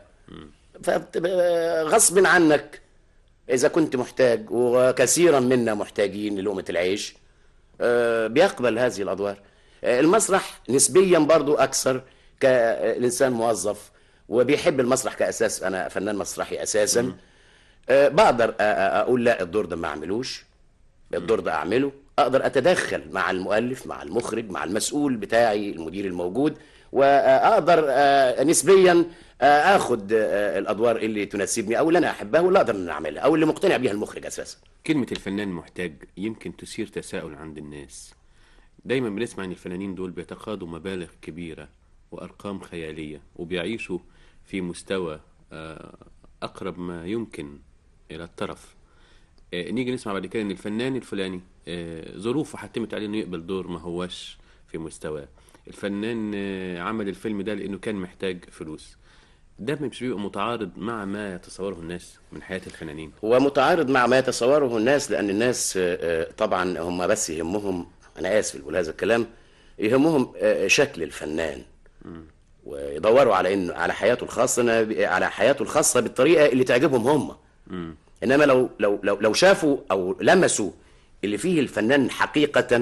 فغصب عنك اذا كنت محتاج، وكثيرا منا محتاجين للقمه العيش، آه، بيقبل هذه الادوار. آه، المسرح نسبيا برضو اكثر كالانسان موظف وبيحب المسرح كاساس، انا فنان مسرحي اساسا. أه بقدر اقول لا الدور ده ما اعملوش، الدور ده اعمله، اقدر اتدخل مع المؤلف مع المخرج مع المسؤول بتاعي المدير الموجود، واقدر أه نسبيا أه اخد أه الادوار اللي تناسبني او اللي انا احبها واللي اقدر ان اعملها او اللي مقتنع بيها المخرج اساسا. كلمة الفنان محتاج يمكن تثير تساؤل عند الناس. دايما بنسمع ان الفنانين دول بيتقاضوا مبالغ كبيرة وارقام خيالية وبيعيشوا في مستوى اقرب ما يمكن الى الطرف. نيجي نسمع بعد كده ان الفنان الفلاني ظروفه حتمت عليه انه يقبل دور ما هواش في مستواه. الفنان عمل الفيلم ده لانه كان محتاج فلوس. ده مش بيبقى متعارض مع ما يتصوره الناس من حياة الفنانين؟ هو متعارض مع ما يتصوره الناس، لأن الناس طبعا هم بس يهمهم، أنا آسف بقول هذا الكلام، يهمهم شكل الفنان ويدوروا على إنه على حياته الخاصة، على حياته الخاصة بالطريقة اللي تعجبهم هم. إنما لو لو لو لو شافوا أو لمسوا اللي فيه الفنان حقيقة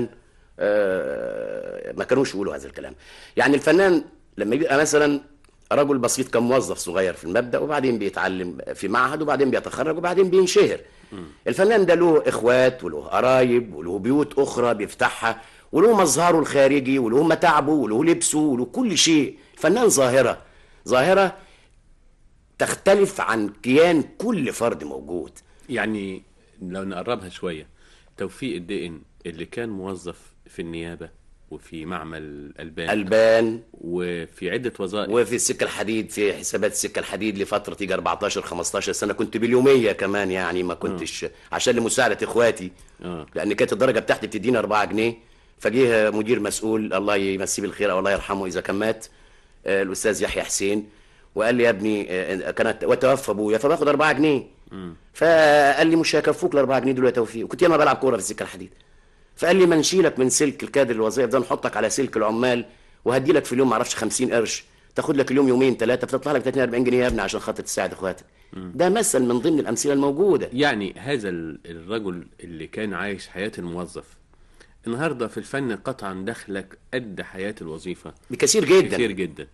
ما كانوش يقولوا هذا الكلام. يعني الفنان لما يبقى مثلا رجل بسيط كموظف صغير في المبدأ وبعدين بيتعلم في معهد وبعدين بيتخرج وبعدين بينشهر، الفنان ده له اخوات وله قرايب وله بيوت اخرى بيفتحها وله مظهره الخارجي وله متاعبه وله لبسه وله كل شيء. الفنان ظاهرة ظاهرة تختلف عن كيان كل فرد موجود. يعني لو نقربها شوية، توفيق الدقن اللي كان موظف في النيابة وفي معمل ألبان ألبان وفي عدة وظائف وفي السكة الحديد، في حسابات السكة الحديد لفترة تيجي أربعتاشر خمستاشر سنة، كنت باليومية كمان يعني ما كنتش أوه. عشان لمساعدة إخواتي أوه. لأن كانت الدرجة بتاعتي بتدينا أربعة جنيه. فجيه مدير مسؤول الله يمسيه بالخير أو الله يرحمه إذا كان مات، آه الأستاذ يحيى حسين، وقال لي يا ابني آه كانت وتوفى أبويا فباخد أربعة جنيه. م. فقال لي مش هيكفوك الأربعة جنيه دول يا توفيق. وكنت ياما بلعب كورة في السكة الحديد. فقال لي ما نشيلك من سلك الكادر الوظيفي ده نحطك على سلك العمال وهدي لك في اليوم ما اعرفش خمسين قرش، تاخد لك اليوم يومين ثلاثه فتطلع لك ثلاثين أربعين جنيه يا ابني عشان خاطر تساعد اخواتك. ده مثل من ضمن الامثله الموجوده. يعني هذا الرجل اللي كان عايش حياه الموظف النهارده في الفن قطعا دخلك قد حياه الوظيفه بكثير جدا كثير جدا.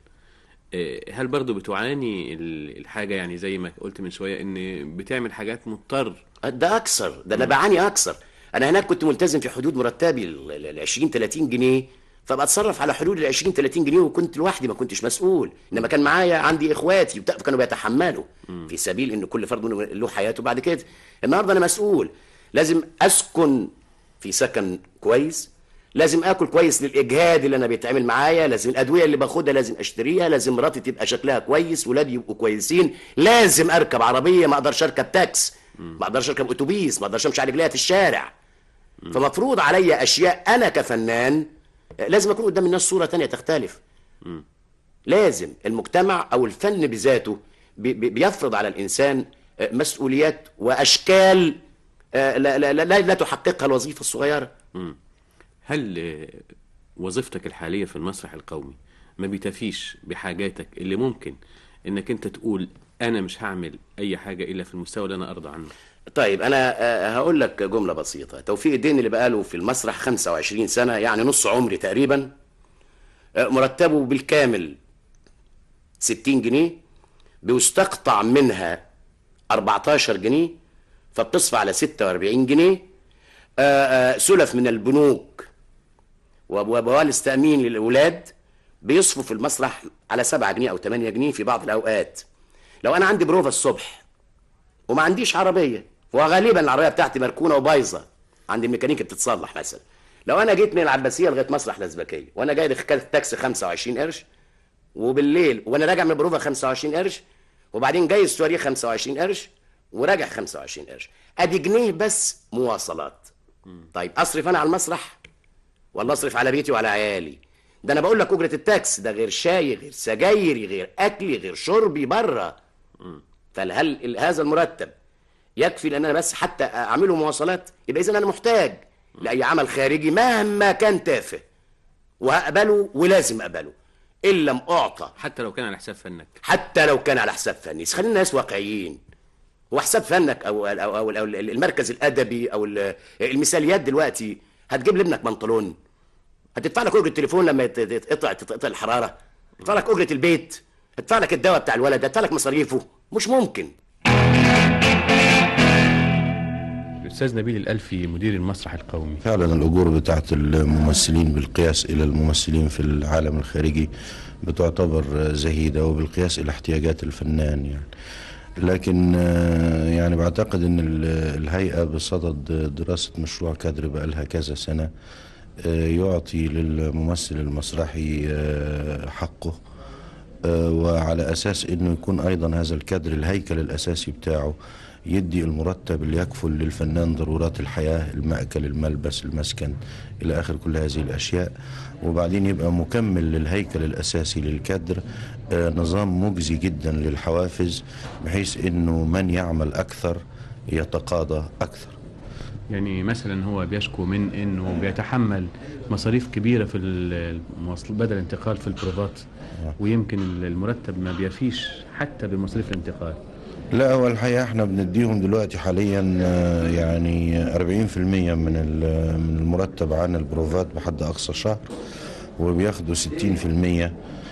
هل برضو بتعاني الحاجه يعني زي ما قلت من شويه ان بتعمل حاجات مضطر؟ ده اكثر، ده انا بعاني اكثر. انا هناك كنت ملتزم في حدود مرتبي ال عشرين ثلاثين جنيه، فبتصرف على حدود ال عشرين ثلاثين جنيه وكنت لوحدي ما كنتش مسؤول، انما كان معايا عندي اخواتي كانوا بيتحملوا في سبيل ان كل فرد منهم له حياته. بعد كده النهارده انا مسؤول، لازم اسكن في سكن كويس، لازم اكل كويس للاجهاد اللي انا بيتعمل معايا، لازم الادويه اللي باخدها لازم اشتريها، لازم مراتي تبقى شكلها كويس، ولادي يبقوا كويسين، لازم اركب عربيه، ما اقدرش اركب تاكس، ما اقدرش اركب اتوبيس، ما اقدرش امشي على رجليا في الشارع. فمفروض عليا اشياء انا كفنان لازم اكون قدام الناس صوره تانية تختلف. م. لازم المجتمع او الفن بذاته بي بيفرض على الانسان مسؤوليات واشكال لا, لا, لا, لا تحققها الوظيفه الصغيره. م. هل وظيفتك الحاليه في المسرح القومي ما بيتفيش بحاجاتك اللي ممكن انك انت تقول انا مش هعمل اي حاجه الا في المستوى اللي انا ارضى عنه؟ طيب انا هقول لك جمله بسيطه. توفيق الدقن اللي بقاله في المسرح خمسة وعشرين سنه، يعني نص عمري تقريبا، مرتبه بالكامل ستين جنيه، بيستقطع منها أربعتاشر جنيه، فبتصفى على ستة وأربعين جنيه، سلف من البنوك وبوالس تامين للاولاد بيصفوا في المسرح على سبعة جنيه او ثمانية جنيه في بعض الاوقات. لو انا عندي بروفا الصبح وما عنديش عربيه، وغالبا العربيه بتاعتي مركونه وبايظه، عندي الميكانيكي بتتصلح مثلا، لو انا جيت من العباسيه لغايه مسرح الازبكيه وانا جاي تاكسي خمسة وعشرين قرش، وبالليل وانا راجع من البروفا خمسة وعشرين قرش، وبعدين جاي السواريه خمسة وعشرين قرش وراجع خمسة وعشرين قرش، ادي جنيه بس مواصلات. طيب اصرف انا على المسرح ولا اصرف على بيتي وعلى عيالي؟ ده انا بقول لك اجره التاكس ده غير شاي غير سجايري غير اكلي غير شربي بره. فهل هذا المرتب يكفي لان انا بس حتى اعمله مواصلات؟ يبقى اذا انا محتاج لاي عمل خارجي مهما كان تافه، وهقبله ولازم اقبله ان لم اعطى، حتى لو كان على حساب فنك. حتى لو كان على حساب فني. خلينا ناس واقعيين. هو حساب فنك او او او, أو المركز الادبي او المثاليات دلوقتي هتجيب لابنك بنطلون؟ هتدفع لك اجره التليفون لما تقطع تقطع الحراره؟ هتدفع لك اجره البيت؟ هتدفع لك الدواء بتاع الولد؟ هتدفع لك مصاريفه؟ مش ممكن. الاستاذ نبيل الألفي مدير المسرح القومي، فعلا الاجور بتاعت الممثلين بالقياس الى الممثلين في العالم الخارجي بتعتبر زهيده، وبالقياس الى احتياجات الفنان يعني. لكن يعني بعتقد ان الهيئه بصدد دراسه مشروع كادر بقى لها كذا سنه يعطي للممثل المسرحي حقه، وعلى اساس انه يكون ايضا هذا الكادر الهيكل الاساسي بتاعه يدي المرتب اللي يكفل للفنان ضرورات الحياه، المأكل، الملبس، المسكن، الى اخر كل هذه الاشياء. وبعدين يبقى مكمل للهيكل الاساسي للكادر نظام مجزي جدا للحوافز، بحيث انه من يعمل اكثر يتقاضى اكثر. يعني مثلا هو بيشكو من انه بيتحمل مصاريف كبيره في المواصلات بدل الانتقال في البروفات، ويمكن المرتب ما بيفيش حتى بمصاريف الانتقال. لا، هو الحقيقه احنا بنديهم دلوقتي حاليا يعني أربعين في المية من من المرتب عن البروفات بحد اقصى شهر، وبياخدوا ستين في المية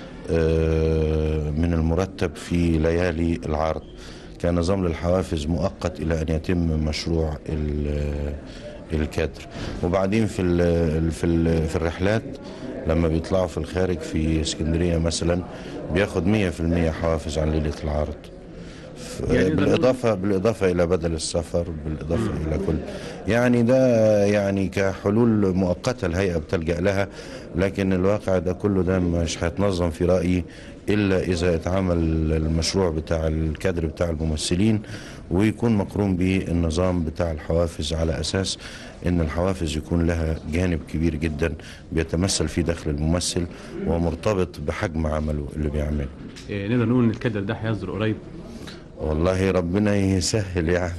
من المرتب في ليالي العرض كنظام للحوافز مؤقت الى ان يتم مشروع الكادر. وبعدين في ال في ال في الرحلات لما بيطلعوا في الخارج في اسكندريه مثلا بياخد مية في المية حوافز عن ليله العرض، يعني بالاضافه بالاضافه الى بدل السفر، بالاضافه مم. الى كل يعني ده يعني كحلول مؤقته الهيئه بتلجأ لها. لكن الواقع ده كله ده مش هيتنظم في رايي الا اذا اتعمل المشروع بتاع الكادر بتاع الممثلين ويكون مقرون به النظام بتاع الحوافز، على اساس ان الحوافز يكون لها جانب كبير جدا بيتمثل في دخل الممثل ومرتبط بحجم عمله اللي بيعمله. إيه نقدر نقول ان الكادر ده هيصدر قريب؟ والله ربنا يسهل يعني.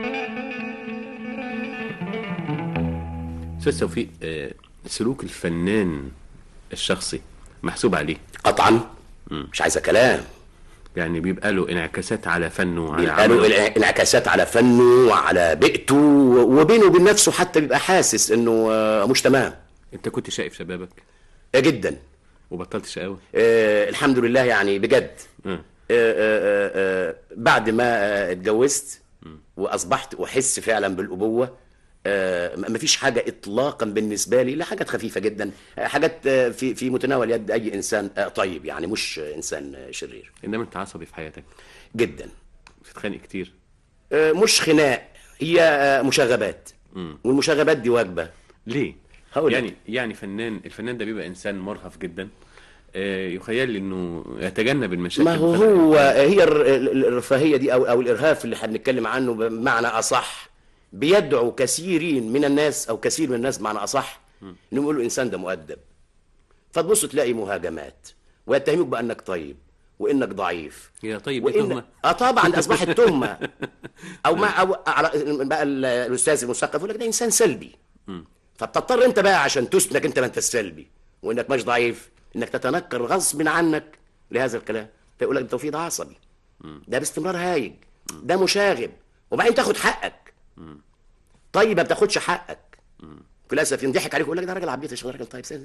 استاذ توفيق، سلوك الفنان الشخصي محسوب عليه قطعا، مش عايزه كلام. يعني بيبقى له انعكاسات على فنه وعلى بيبقى له انعكاسات على فنه وعلى بيئته، وبينه وبين نفسه حتى بيبقى حاسس انه مش تمام. انت كنت شايف شبابك؟ جدا. وبطلت شقاوه؟ آه الحمد لله يعني بجد. م. آه آه آه بعد ما آه اتجوزت واصبحت احس فعلا بالابوه، آه مفيش حاجه اطلاقا بالنسبه لي، لا حاجات خفيفه جدا، حاجات آه في في متناول يد اي انسان آه طيب، يعني مش انسان آه شرير. انما انت عصبي في حياتك جدا. بتتخانق كتير؟ آه مش خناق، هي آه مشاغبات. مم. والمشاغبات دي واجبه. ليه؟ يعني لك. يعني فنان الفنان ده بيبقى انسان مرهف جدا، يخيل لي انه يتجنب المشاكل. ما هو هو هي الرفاهيه دي او او الارهاف اللي هنتكلم عنه بمعنى اصح بيدعو كثيرين من الناس او كثير من الناس بمعنى اصح انهم يقولوا الانسان ده مؤدب، فتبص تلاقي مهاجمات ويتهموك بانك طيب وانك ضعيف. يا طيب وإن... تهمه؟ اه طبعا ده اصبحت تهمه. او ما او على بقى الاستاذ المثقف يقول لك ده انسان سلبي، فبتضطر انت بقى عشان تثبت انت ما انت سلبي وانك مش ضعيف انك تتنكر غصب عنك لهذا الكلام، فيقول لك ده توفيق عصبي، ده باستمرار هايج، ده مشاغب، وبعدين تاخد حقك. طيب ما بتاخدش حقك، للاسف ينضحك عليك ويقول لك ده راجل عبيط، ده راجل طيب،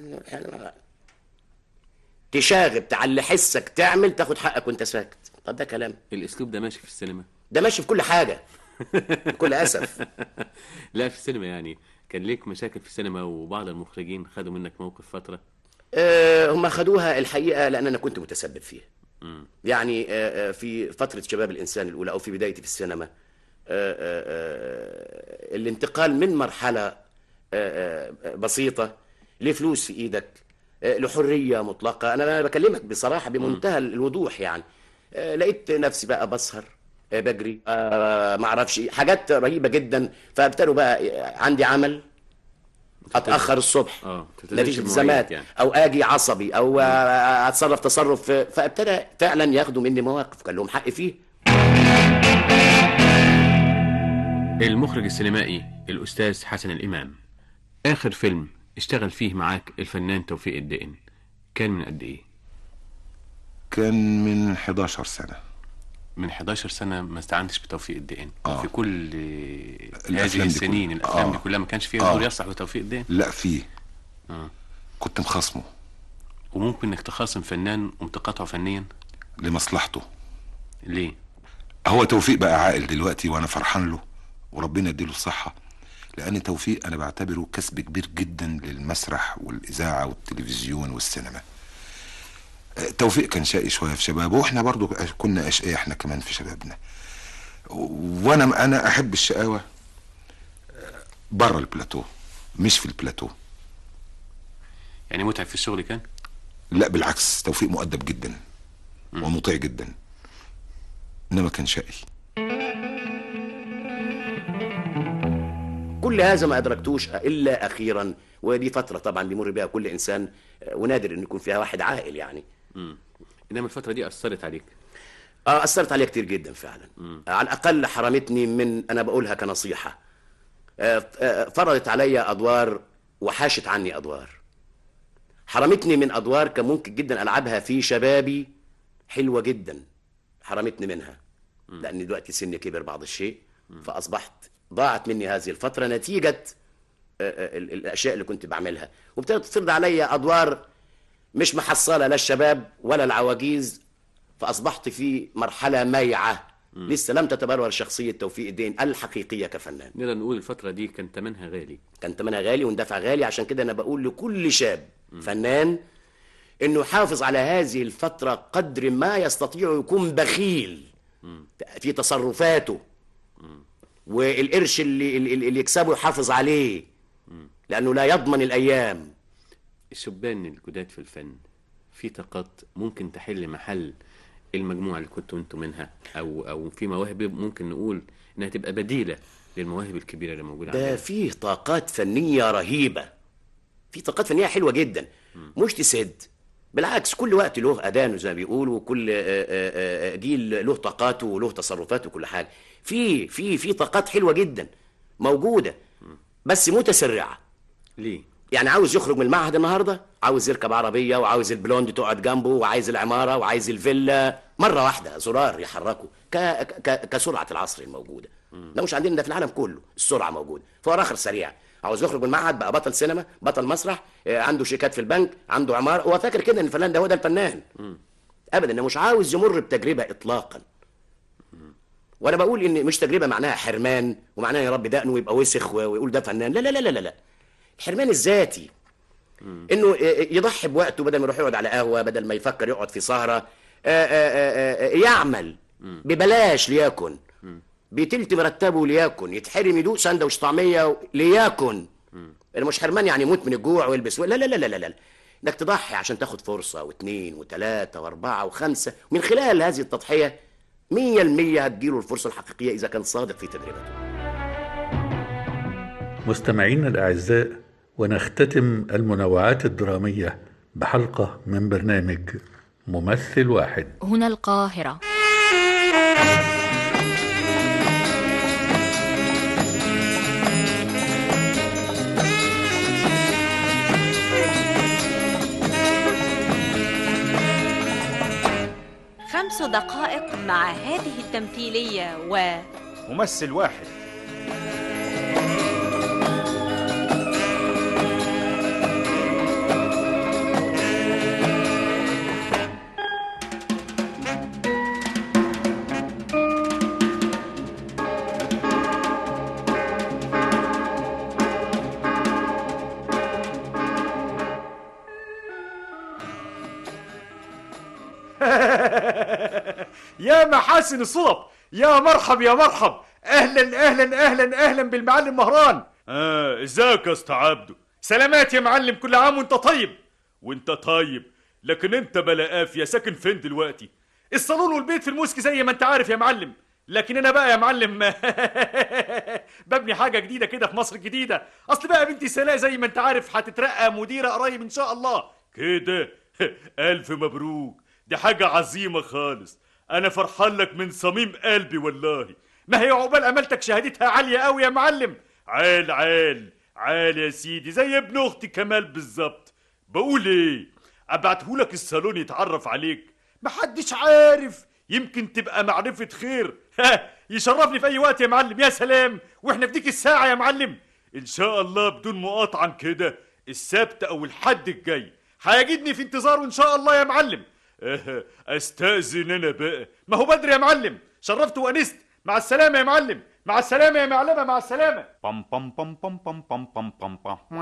تشاغب تعلي حسك تعمل تاخد حقك وانت ساكت. طب ده كلام؟ الاسلوب ده ماشي في السينما؟ ده ماشي في كل حاجه بكل اسف. لا في السينما يعني كان ليك مشاكل في السينما وبعض المخرجين خدوا منك موقف فتره؟ أه هم خدوها الحقيقه لان انا كنت متسبب فيها. يعني آه، آه، في فترة شباب الإنسان الأولى أو في بدايتي في السينما، آه، آه، آه، الانتقال من مرحلة آه، آه، بسيطة لفلوس في إيدك، آه، لحرية مطلقة. أنا أنا بكلمك بصراحة بمنتهى الوضوح يعني. آه، لقيت نفسي بقى بسهر، آه، بجري، آه، ما أعرفش إيه، حاجات رهيبة جدا. فابتدوا بقى عندي عمل اتاخر الصبح اه نتيجه التزامات يعني. او اجي عصبي او آه، اتصرف تصرف، فابتدى فعلا ياخدوا مني مواقف كان لهم حق فيه. المخرج السينمائي الأستاذ حسن الإمام، آخر فيلم اشتغل فيه معاك الفنان توفيق الدقن كان من قد إيه؟ كان من حداشر سنة. من حداشر سنة ما استعنتش بتوفيق الدقن؟ آه. في كل هذه السنين كل... الأفلام آه. دي كلها ما كانش فيها آه. دور يصلح لتوفيق الدقن؟ لا فيه. آه. كنت مخاصمه. وممكن انك تخاصم فنان وتقاطعه فنيا لمصلحته. ليه؟ هو توفيق بقى عاقل دلوقتي وانا فرحان له وربنا يديله الصحة، لان توفيق انا بعتبره كسب كبير جدا للمسرح والاذاعة والتلفزيون والسينما. توفيق كان شقي شوية في شبابه واحنا برضو كنا اشقياء احنا كمان في شبابنا، وانا انا احب الشقاوة بره البلاتو مش في البلاتو. يعني متعب في الشغل كان؟ لا بالعكس، توفيق مؤدب جدا م. ومطيع جدا، انما كان شقي. كل هذا ما ادركتوش الا اخيرا، ودي فتره طبعا بيمر بها كل انسان، ونادر ان يكون فيها واحد عاقل يعني. امم انما الفتره دي اثرت عليك؟ اه اثرت عليا كتير جدا فعلا. مم. على الاقل حرمتني من، انا بقولها كنصيحه، آه آه فرضت عليا ادوار وحاشت عني ادوار، حرمتني من ادوار كان ممكن جدا العبها في شبابي حلوه جدا، حرمتني منها. مم. لان دلوقتي سني كبر بعض الشيء. مم. فاصبحت ضاعت مني هذه الفتره نتيجه الاشياء اللي كنت بعملها، وابتدت تفرض عليا ادوار مش محصله لا الشباب ولا العواجيز، فاصبحت في مرحله ميعه. مم. لسه لم تتبرر شخصيه توفيق الدين الحقيقيه كفنان. نقدر نقول الفتره دي كان ثمنها غالي. كان ثمنها غالي واندفع غالي، عشان كده انا بقول لكل شاب مم. فنان انه يحافظ على هذه الفتره قدر ما يستطيع، يكون بخيل مم. في تصرفاته، مم. والقرش اللي اللي يكسبه يحافظ عليه، لأنه لا يضمن الأيام. الشبان الجداد في الفن في طاقات ممكن تحل محل المجموعة اللي كنتوا انتوا منها، أو أو في مواهب ممكن نقول إنها تبقى بديلة للمواهب الكبيرة اللي موجودة عندنا. ده فيه طاقات فنية رهيبة، في طاقات فنية حلوة جدا. م. مش تسد، بالعكس كل وقت له أذانه زي ما بيقولوا، وكل جيل له طاقاته وله تصرفاته وكل حاجة. في في في طاقات حلوة جدا موجودة، بس متسرعة. ليه؟ يعني عاوز يخرج من المعهد النهارده، عاوز يركب عربيه، وعاوز البلوند تقعد جنبه، وعايز العماره، وعايز الفيلا مره واحده، زرار يحركه ك... ك... كسرعه العصر الموجوده. ده مش عندنا، ده في العالم كله السرعه موجوده. فهو اخر سريع، عاوز يخرج من المعهد بقى بطل سينما، بطل مسرح، عنده شيكات في البنك، عنده عماره، هو فاكر كده ان الفنان ده هو ده الفنان. م. ابدا، مش عاوز يمر بتجربه اطلاقا. وانا بقول ان مش تجربه معناها حرمان ومعناها يا رب دقنه ويبقى وسخ ويقول ده فنان، لا لا لا لا لا. الحرمان الذاتي، انه يضحي بوقته بدل ما يروح يقعد على قهوه، بدل ما يفكر يقعد في سهره، آآ آآ يعمل ببلاش ليكن، بتلت مرتبه ليكن، يتحرم يدوق سندوتش طعميه ليكن. انا مش حرمان يعني يموت من الجوع ويلبس، لا لا لا لا لا، انك تضحي عشان تاخد فرصه واثنين وثلاثه واربعه وخمسه، ومن خلال هذه التضحيه مية المية هتجيله الفرصه الحقيقيه اذا كان صادق في تجربته. مستمعينا الاعزاء، ونختتم المنوعات الدرامية بحلقة من برنامج ممثل واحد. هنا القاهرة. خمس دقائق مع هذه التمثيلية و ممثل واحد. يا محاسن الصدف، يا مرحب يا مرحب، اهلا اهلا اهلا اهلا بالمعلم مهران. اه ازيك يا اسطى عبده؟ سلامات يا معلم، كل عام وانت طيب. وانت طيب، لكن انت بلا قافيه ساكن فين دلوقتي؟ الصالون والبيت في الموسك زي ما انت عارف يا معلم، لكن انا بقى يا معلم ببني حاجه جديده كده في مصر الجديده. اصل بقى بنتي سلاء زي ما انت عارف هتترقى مديره قريب ان شاء الله كده. الف مبروك، دي حاجه عظيمه خالص، انا فرحان لك من صميم قلبي والله. ما هي عقبال امالتك شهادتها عاليه قوي يا معلم. عال عال عال يا سيدي، زي ابن اختي كمال بالظبط. بقول ايه، ابعتهولك الصالون يتعرف عليك، محدش عارف، يمكن تبقى معرفة خير. يشرفني في اي وقت يا معلم. يا سلام، واحنا في ديك الساعة يا معلم ان شاء الله بدون مقاطعة كده، السبت او الحد الجاي هيجدني في انتظاره ان شاء الله يا معلم. استأذن انا بقى، ما هو بدري يا معلم، شرفت وانست. مع السلامة يا معلم، مع السلامة يا معلمة، مع السلامة. بام بام بام بام بام بام بام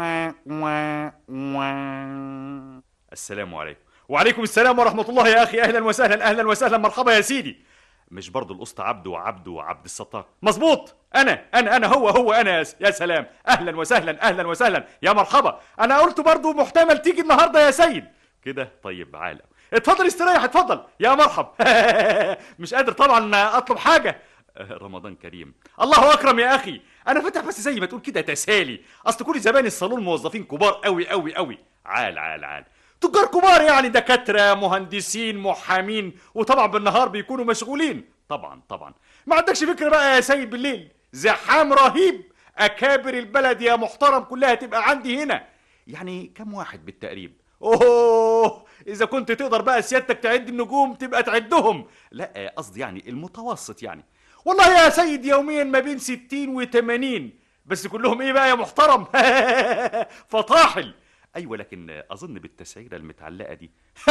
بام. السلام عليكم. وعليكم السلام ورحمة الله يا أخي، أهلا وسهلا أهلا وسهلا، مرحبا يا سيدي. مش برضو الأسطى عبده وعبده وعبد الستار؟ مظبوط، أنا أنا أنا هو هو أنا. يا سلام، أهلا وسهلا أهلا وسهلا، يا مرحبا. أنا قلت برضو محتمل تيجي النهاردة يا سيد كده. طيب عالم، اتفضل استريح، اتفضل يا مرحب. مش قادر طبعا أطلب حاجة. رمضان كريم. الله أكرم يا أخي، أنا فاتح بس زي ما تقول كده تسالي، أصل كل زبائن الصالون موظفين كبار قوي قوي قوي. عال عال عال، تجار كبار يعني، دكاترة، مهندسين، محامين، وطبعا بالنهار بيكونوا مشغولين. طبعا طبعا، ما عندكش فكرة بقى يا سيد، بالليل زحام رهيب، أكابر البلد يا محترم كلها تبقى عندي هنا. يعني كم واحد بالتقريب؟ أوه، إذا كنت تقدر بقى سيادتك تعد النجوم تبقى تعدهم. لا قصدي يعني المتوسط يعني. والله يا سيد يوميا ما بين ستين وثمانين، بس كلهم إيه بقى يا محترم؟ فطاحل. ايوه، لكن اظن بالتسعيره المتعلقه دي.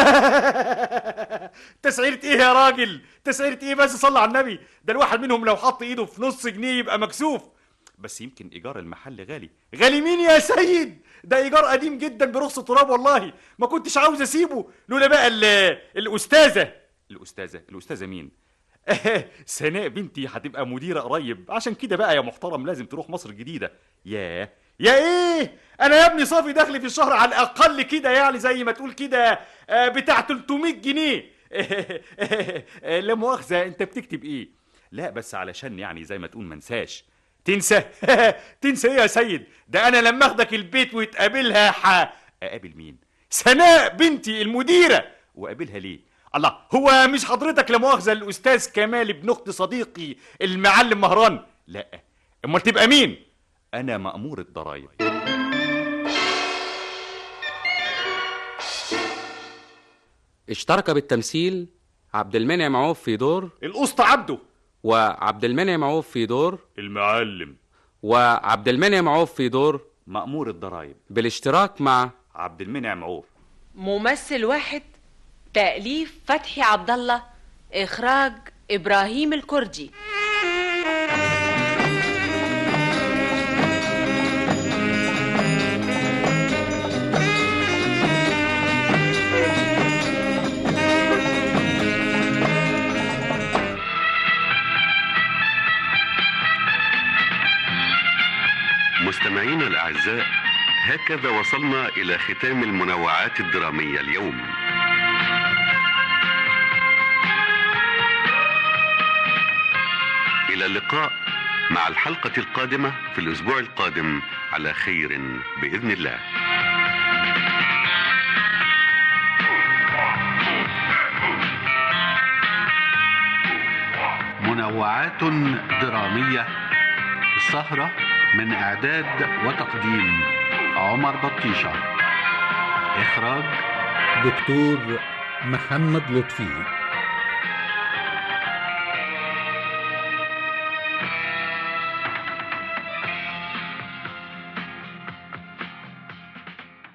تسعيره ايه يا راجل؟ تسعيره ايه بس؟ صلى على النبي، ده الواحد منهم لو حط ايده في نص جنيه يبقى مكسوف. بس يمكن ايجار المحل غالي. غالي مين يا سيد؟ ده ايجار قديم جدا برخص تراب، والله ما كنتش عاوز اسيبه لولا بقى الاستاذه. الاستاذه الاستاذه مين؟ سناء بنتي هتبقى مديره قريب، عشان كده بقى يا محترم لازم تروح مصر الجديده. ياه يا ايه، انا يا ابني صافي دخلي في الشهر على الاقل كده يعني زي ما تقول كده بتاع ثلاثمية جنيه. لا مؤاخذه، انت بتكتب ايه؟ لا بس علشان يعني زي ما تقول منساش. تنسى؟ تنسى ايه يا سيد؟ ده انا لما اخدك البيت وتقابلها ح... اقابل مين؟ سناء بنتي المديره. واقابلها ليه؟ الله، هو مش حضرتك لا مؤاخذه الاستاذ كمال ابن اخت صديقي المعلم مهران؟ لا، امال تبقى مين؟ أنا مأمور الضرايب. اشترك بالتمثيل عبد المنعم عوف في دور الأسطى عبده، وعبد المنعم عوف في دور المعلم، وعبد المنعم عوف في دور مأمور الضرايب، بالاشتراك مع عبد المنعم عوف. ممثل واحد، تأليف فتحي عبد الله، إخراج إبراهيم الكردي. مستمعينا الأعزاء، هكذا وصلنا إلى ختام المنوعات الدرامية اليوم. إلى اللقاء مع الحلقة القادمة في الأسبوع القادم على خير بإذن الله. منوعات درامية، السهرة من إعداد وتقديم عمر بطيشة، إخراج دكتور محمد لطفي.